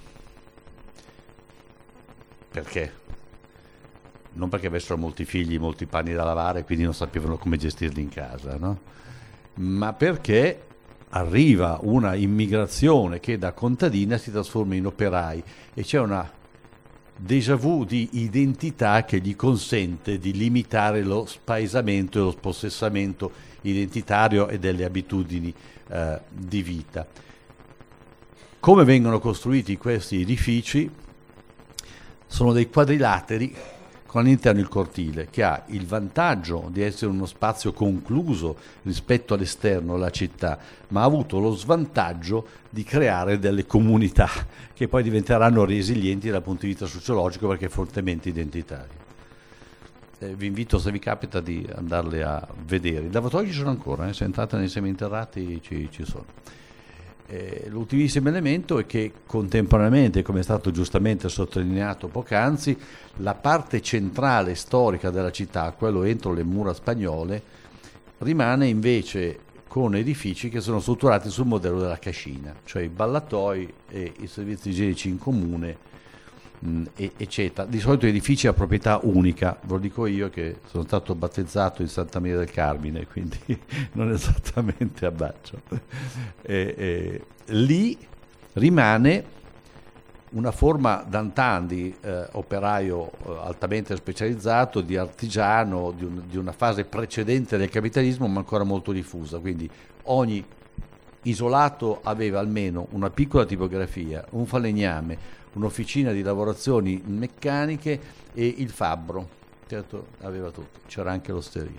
Perché? Non perché avessero molti figli, molti panni da lavare, quindi non sapevano come gestirli in casa, no? Ma perché arriva una immigrazione che da contadina si trasforma in operai e c'è una déjà vu di identità che gli consente di limitare lo spaesamento e lo spossessamento identitario e delle abitudini eh, di vita. Come vengono costruiti questi edifici? Sono dei quadrilateri con all'interno il cortile, che ha il vantaggio di essere uno spazio concluso rispetto all'esterno, alla città, ma ha avuto lo svantaggio di creare delle comunità che poi diventeranno resilienti dal punto di vista sociologico perché fortemente identitarie. Eh, vi invito, se vi capita, di andarle a vedere. I lavatori ci sono ancora, eh? Se entrate nei seminterrati ci, ci sono. Eh, l'ultimissimo elemento è che contemporaneamente, come è stato giustamente sottolineato poc'anzi, la parte centrale storica della città, quello entro le mura spagnole, rimane invece con edifici che sono strutturati sul modello della cascina, cioè i ballatoi e i servizi igienici in comune mh, eccetera. Di solito edifici a proprietà unica, ve lo dico io che sono stato battezzato in Santa Maria del Carmine, quindi non esattamente a Baccio. E, e, lì rimane una forma d'antan di eh, operaio eh, altamente specializzato, di artigiano, di, un, di una fase precedente del capitalismo, ma ancora molto diffusa. Quindi ogni isolato aveva almeno una piccola tipografia, un falegname, un'officina di lavorazioni meccaniche e il fabbro. Certo, aveva tutto, c'era anche l'osteria.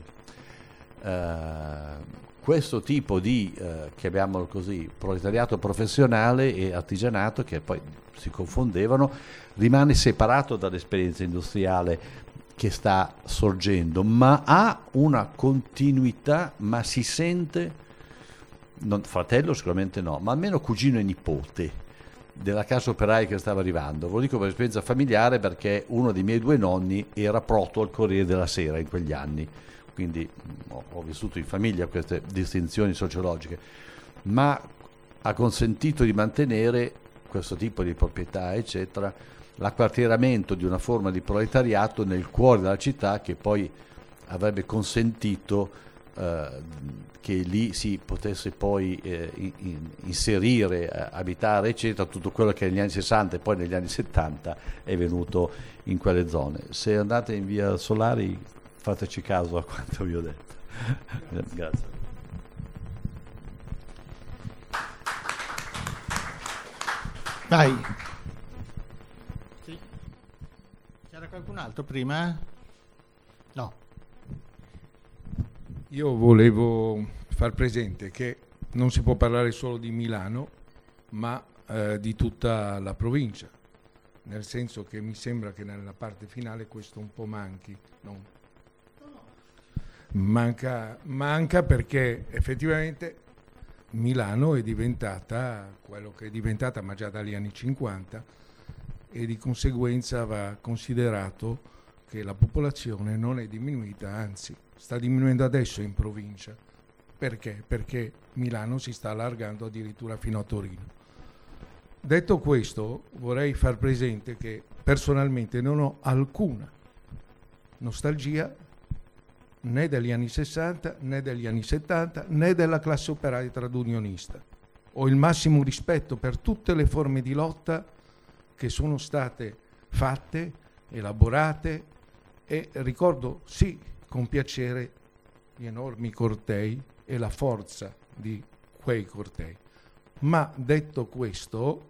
Uh, questo tipo di, eh, chiamiamolo così, proletariato professionale e artigianato, che poi si confondevano, rimane separato dall'esperienza industriale che sta sorgendo, ma ha una continuità, ma si sente, non, fratello sicuramente no, ma almeno cugino e nipote della classe operaia che stava arrivando. Ve lo dico per esperienza familiare, perché uno dei miei due nonni era proto al Corriere della Sera in quegli anni, quindi ho, ho vissuto in famiglia queste distinzioni sociologiche, ma ha consentito di mantenere questo tipo di proprietà, eccetera, l'acquartieramento di una forma di proletariato nel cuore della città, che poi avrebbe consentito eh, che lì si potesse poi eh, in, inserire, eh, abitare, eccetera, tutto quello che negli anni sessanta e poi negli anni settanta è venuto in quelle zone. Se andate in via Solari, fateci caso a quanto vi ho detto. Grazie. Vai. Sì. C'era qualcun altro prima? No. Io volevo far presente che non si può parlare solo di Milano, ma eh, di tutta la provincia, nel senso che mi sembra che nella parte finale questo un po' manchi, no? Manca, manca perché effettivamente Milano è diventata quello che è diventata, ma già dagli anni cinquanta, e di conseguenza va considerato che la popolazione non è diminuita, anzi sta diminuendo adesso in provincia. Perché? Perché Milano si sta allargando addirittura fino a Torino. Detto questo, vorrei far presente che personalmente non ho alcuna nostalgia né degli anni sessanta, né degli anni settanta, né della classe operaia tradunionista. Ho il massimo rispetto per tutte le forme di lotta che sono state fatte, elaborate, e ricordo sì con piacere gli enormi cortei e la forza di quei cortei. Ma detto questo,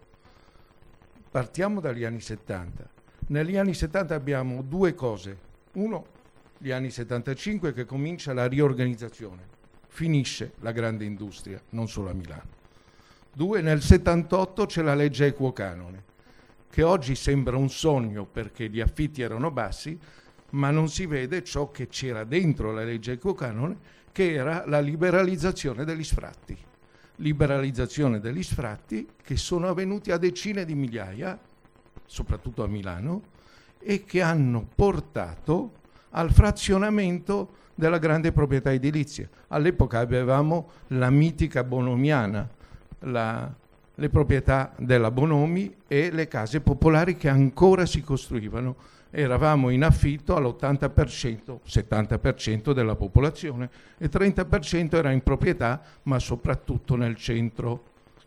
partiamo dagli anni settanta. Negli anni settanta abbiamo due cose. Uno, gli anni settantacinque, che comincia la riorganizzazione, finisce la grande industria, non solo a Milano. Due, nel settantotto c'è la legge equo canone, che oggi sembra un sogno perché gli affitti erano bassi, ma non si vede ciò che c'era dentro la legge equo canone, che era la liberalizzazione degli sfratti. Liberalizzazione degli sfratti che sono avvenuti a decine di migliaia, soprattutto a Milano, e che hanno portato al frazionamento della grande proprietà edilizia. All'epoca avevamo la mitica bonomiana, la, le proprietà della Bonomi e le case popolari che ancora si costruivano. Eravamo in affitto all'ottanta per cento, settanta per cento della popolazione, e trenta per cento era in proprietà, ma soprattutto nel centro.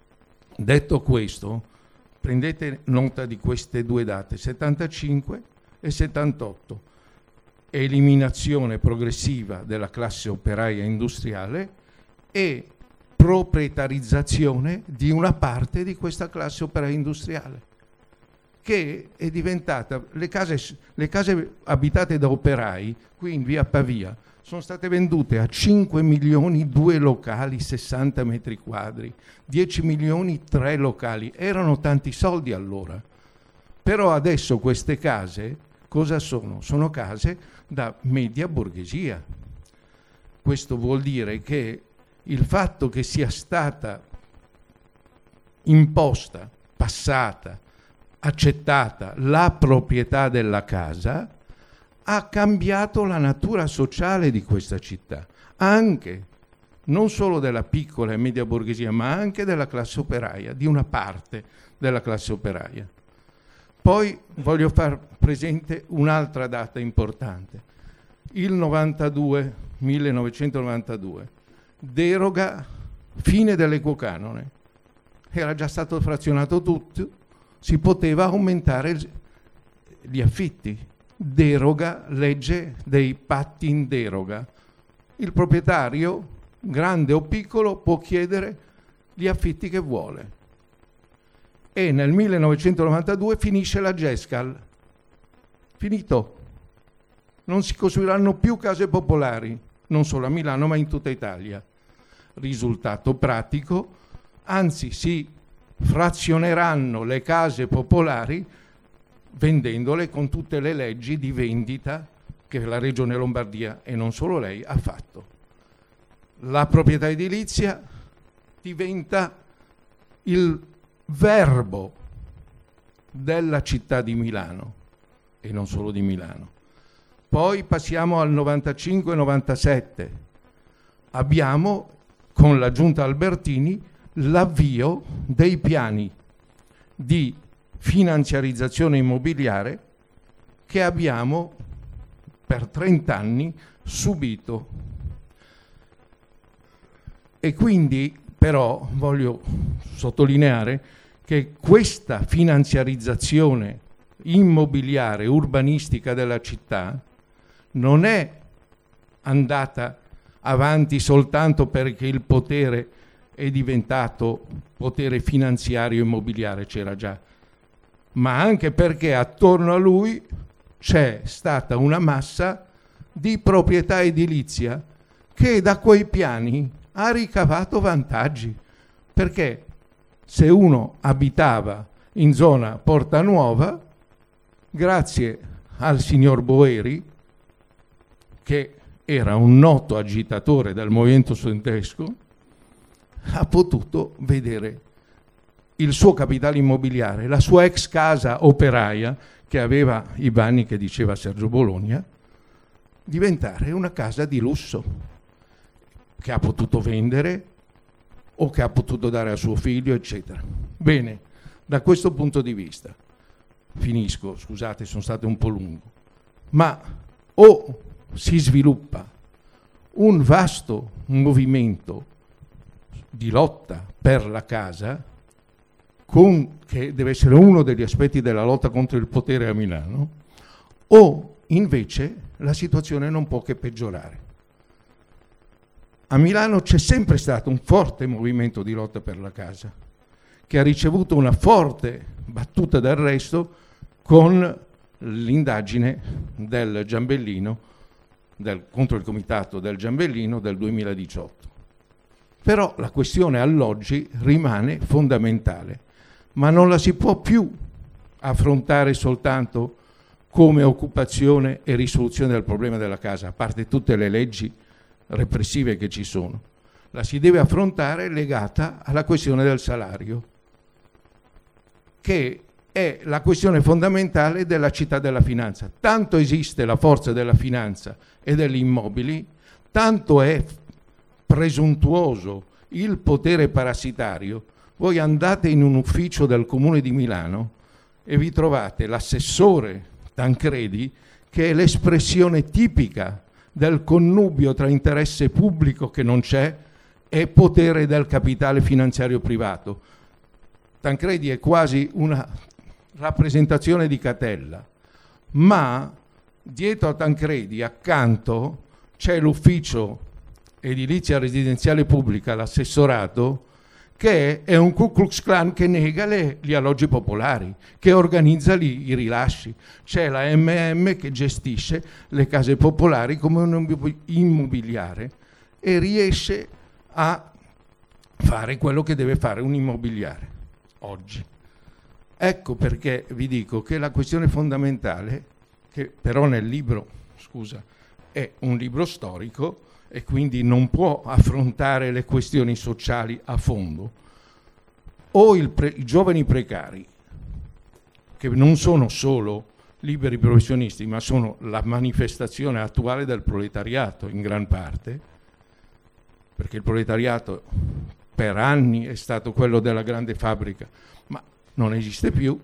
Detto questo, prendete nota di queste due date, settantacinque e settantotto. Eliminazione progressiva della classe operaia industriale e proprietarizzazione di una parte di questa classe operaia industriale, che è diventata, le case, le case abitate da operai qui in via Pavia sono state vendute a cinque milioni due locali, sessanta metri quadri, dieci milioni tre locali. Erano tanti soldi allora, però adesso queste case cosa sono? Sono case da media borghesia. Questo vuol dire che il fatto che sia stata imposta, passata, accettata la proprietà della casa ha cambiato la natura sociale di questa città, anche, non solo della piccola e media borghesia, ma anche della classe operaia, di una parte della classe operaia. Poi voglio far presente un'altra data importante. Il novantadue, millenovecentonovantadue, deroga, fine dell'equo canone. Era già stato frazionato tutto, si poteva aumentare il, gli affitti. Deroga, legge dei patti in deroga. Il proprietario, grande o piccolo, può chiedere gli affitti che vuole. E nel millenovecentonovantadue finisce la GESCAL. Finito. Non si costruiranno più case popolari, non solo a Milano ma in tutta Italia. Risultato pratico, anzi si frazioneranno le case popolari vendendole con tutte le leggi di vendita che la Regione Lombardia, e non solo lei, ha fatto. La proprietà edilizia diventa il verbo della città di Milano e non solo di Milano. Poi passiamo al novantacinque novantasette. Abbiamo, con la Giunta Albertini, l'avvio dei piani di finanziarizzazione immobiliare che abbiamo per trent'anni subito. E quindi però voglio sottolineare che questa finanziarizzazione immobiliare, urbanistica della città non è andata avanti soltanto perché il potere è diventato potere finanziario immobiliare, c'era già, ma anche perché attorno a lui c'è stata una massa di proprietà edilizia che da quei piani ha ricavato vantaggi, perché se uno abitava in zona Porta Nuova, grazie al signor Boeri, che era un noto agitatore del movimento studentesco, ha potuto vedere il suo capitale immobiliare, la sua ex casa operaia, che aveva i bagni che diceva Sergio Bologna, diventare una casa di lusso, che ha potuto vendere o che ha potuto dare a suo figlio, eccetera. Bene, da questo punto di vista, finisco, scusate, sono stato un po' lungo, ma o si sviluppa un vasto movimento di lotta per la casa, con, che deve essere uno degli aspetti della lotta contro il potere a Milano, o invece la situazione non può che peggiorare. A Milano c'è sempre stato un forte movimento di lotta per la casa, che ha ricevuto una forte battuta d'arresto con l'indagine del Giambellino, del, contro il comitato del Giambellino del duemiladiciotto. Però la questione alloggi rimane fondamentale, ma non la si può più affrontare soltanto come occupazione e risoluzione del problema della casa, a parte tutte le leggi repressive che ci sono. La si deve affrontare legata alla questione del salario, che è la questione fondamentale della città della finanza. Tanto esiste la forza della finanza e degli immobili, tanto è presuntuoso il potere parassitario. Voi andate in un ufficio del Comune di Milano e vi trovate l'assessore Tancredi, che è l'espressione tipica del connubio tra interesse pubblico, che non c'è, e potere del capitale finanziario privato. Tancredi è quasi una rappresentazione di Catella, ma dietro a Tancredi, accanto, c'è l'ufficio edilizia residenziale pubblica, l'assessorato, che è un Ku Klux Klan che nega le, gli alloggi popolari, che organizza gli, i rilasci. C'è la M M che gestisce le case popolari come un immobiliare e riesce a fare quello che deve fare un immobiliare oggi. Ecco perché vi dico che la questione fondamentale, che però nel libro, scusa, è un libro storico e quindi non può affrontare le questioni sociali a fondo, o il pre- i giovani precari, che non sono solo liberi professionisti, ma sono la manifestazione attuale del proletariato in gran parte, perché il proletariato per anni è stato quello della grande fabbrica, ma non esiste più,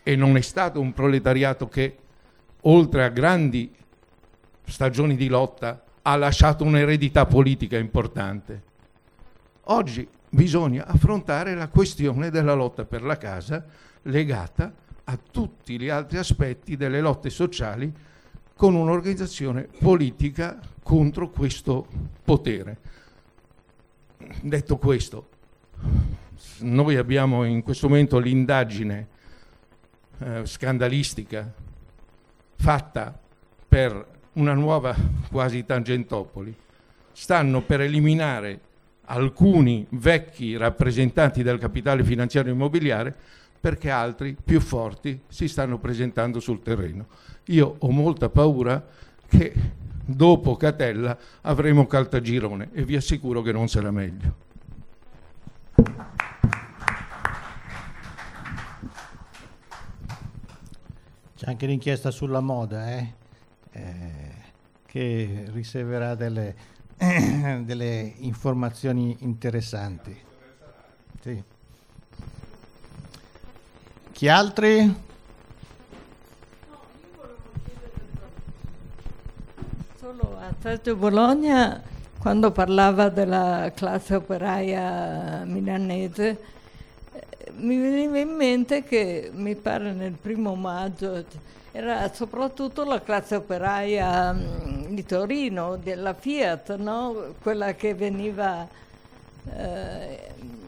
e non è stato un proletariato che, oltre a grandi stagioni di lotta, ha lasciato un'eredità politica importante. Oggi bisogna affrontare la questione della lotta per la casa legata a tutti gli altri aspetti delle lotte sociali con un'organizzazione politica contro questo potere. Detto questo, noi abbiamo in questo momento l'indagine eh, scandalistica fatta per una nuova quasi Tangentopoli. Stanno per eliminare alcuni vecchi rappresentanti del capitale finanziario immobiliare perché altri più forti si stanno presentando sul terreno. Io ho molta paura che dopo Catella avremo Caltagirone e vi assicuro che non sarà meglio. C'è anche l'inchiesta sulla moda, eh? Eh, che riceverà delle, eh, delle informazioni interessanti. Sì. Chi altri? Solo a Sergio Bologna, quando parlava della classe operaia milanese, mi veniva in mente che, mi pare nel primo maggio, era soprattutto la classe operaia mh, di Torino, della Fiat, no? Quella che veniva eh,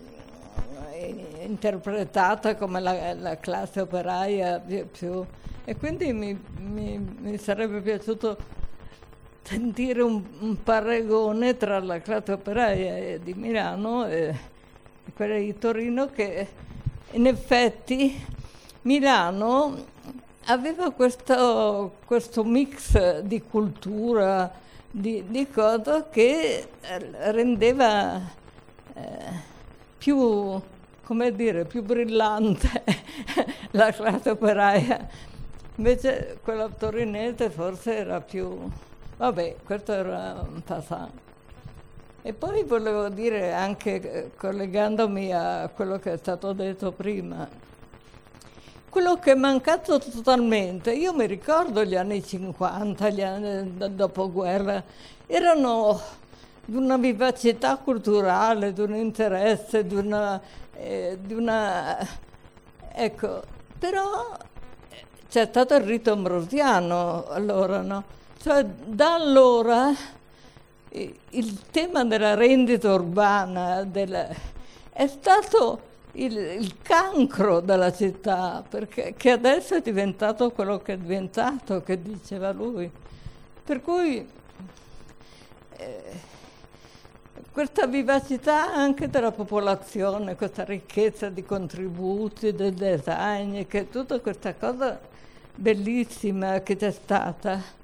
interpretata come la, la classe operaia più, più. E quindi mi, mi, mi sarebbe piaciuto sentire un, un paragone tra la classe operaia di Milano e, e quella di Torino, che in effetti Milano aveva questo, questo mix di cultura, di, di cosa che rendeva eh, più, come dire, più brillante la classe operaia. Invece quella torinese forse era più... Vabbè, questo era un passant. E poi volevo dire anche, collegandomi a quello che è stato detto prima, quello che è mancato totalmente, io mi ricordo gli anni cinquanta, gli anni del dopoguerra, erano di una vivacità culturale, di un interesse, di una... Eh, di una ecco, però c'è stato il rito ambrosiano allora, no? Cioè, da allora il tema della rendita urbana del, è stato il, il cancro della città, perché che adesso è diventato quello che è diventato, che diceva lui. Per cui eh, questa vivacità anche della popolazione, questa ricchezza di contributi, del design, che tutta questa cosa bellissima che c'è stata,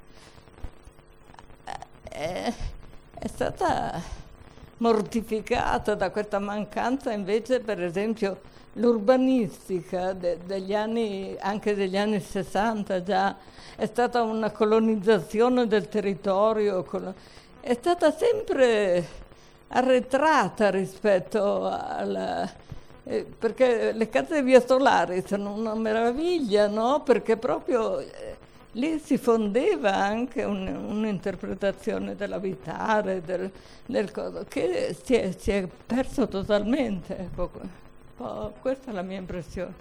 È, è stata mortificata da questa mancanza invece, per esempio, l'urbanistica de, degli anni, anche degli anni sessanta già, è stata una colonizzazione del territorio, è stata sempre arretrata rispetto alla... Eh, perché le case di Via Solari sono una meraviglia, no? Perché proprio... Eh, lì si fondeva anche un, un'interpretazione dell'abitare, del, del coso, che si è, si è perso totalmente. Ecco, oh, questa è la mia impressione.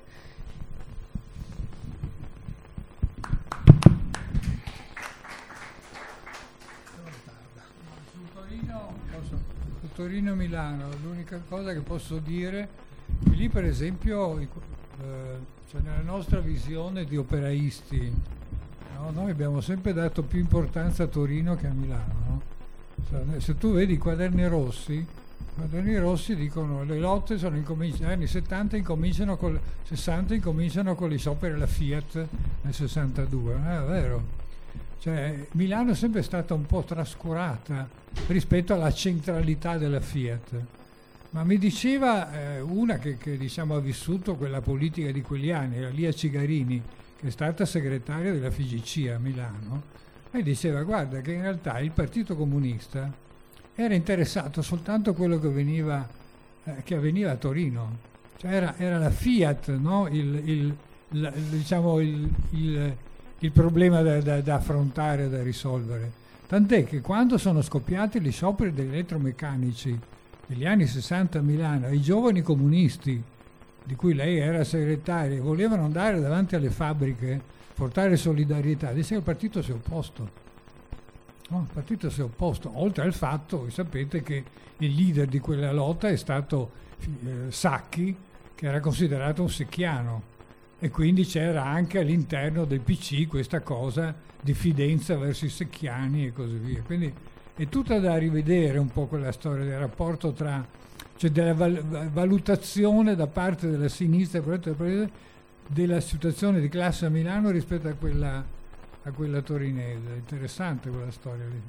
Su Torino, su Torino-Milano, l'unica cosa che posso dire, che lì per esempio, eh, cioè nella nostra visione di operaisti, no, noi abbiamo sempre dato più importanza a Torino che a Milano, no? Cioè, se tu vedi i quaderni rossi, i quaderni rossi dicono le lotte sono incominciate, negli anni settanta incominciano con sessanta incominciano con gli scioperi della Fiat nel sessantadue, non è vero? Cioè, Milano è sempre stata un po' trascurata rispetto alla centralità della Fiat. Ma mi diceva eh, una che, che diciamo ha vissuto quella politica di quegli anni, la Lia Cigarini, che è stata segretaria della F I G C a Milano, e diceva: guarda che in realtà il Partito Comunista era interessato soltanto a quello che, veniva, eh, che avveniva a Torino, cioè era, era la Fiat, no? il, il, la, diciamo il, il, il problema da, da, da affrontare, da risolvere. Tant'è che quando sono scoppiati gli scioperi degli elettromeccanici negli anni sessanta a Milano, i giovani comunisti, di cui lei era segretaria, volevano andare davanti alle fabbriche, portare solidarietà, disse che il partito si è opposto. No, il partito si è opposto, oltre al fatto, voi sapete, che il leader di quella lotta è stato eh, Sacchi, che era considerato un secchiano, e quindi c'era anche all'interno del P C questa cosa di diffidenza verso i secchiani e così via. Quindi è tutta da rivedere un po' quella storia del rapporto tra, cioè della val- valutazione da parte della sinistra della situazione di classe a Milano rispetto a quella a quella torinese. Interessante quella storia lì.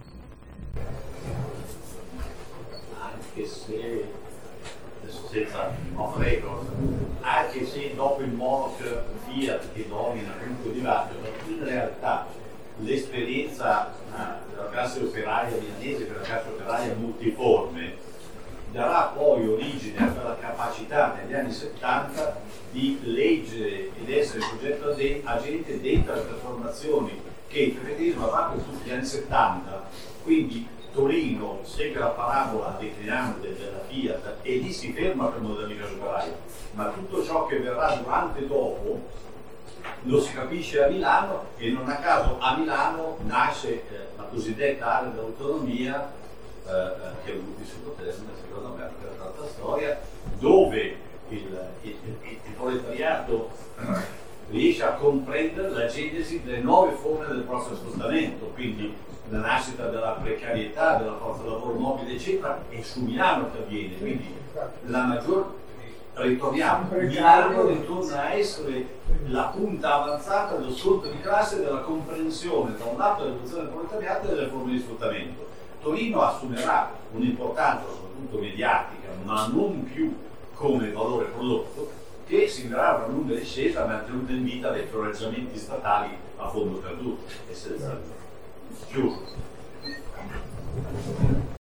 Anche se adesso senza off record, anche se dopo il monoc Fiat che domina tutto il dibattito, in realtà l'esperienza eh, della classe operaia milanese, per la classe operaia multiforme, darà poi origine a quella capacità negli anni settanta di leggere ed essere soggetto agente dentro le trasformazioni che il federalismo ha fatto in tutti gli anni settanta. Quindi Torino segue la parabola declinante della Fiat e lì si ferma per il modello di classe operaia, ma tutto ciò che verrà durante e dopo lo si capisce a Milano, e non a caso a Milano nasce eh, la cosiddetta area dell'autonomia, eh, che ho vissuto adesso, secondo me, per tanta storia, dove il, il, il, il proletariato riesce a comprendere la genesi delle nuove forme del prossimo spostamento, quindi la nascita della precarietà, della forza lavoro mobile, eccetera, è su Milano che avviene. Quindi la maggior, ritorniamo, Milano ritorna a essere la punta avanzata dello scontro di classe, della comprensione da un lato dell'evoluzione del proletariato e delle forme di sfruttamento. Torino assumerà un'importanza soprattutto mediatica, ma non più come valore prodotto, che sembrerà una lunga discesa mantenuta in vita dai floreggiamenti statali a fondo perduto e senza chiuso.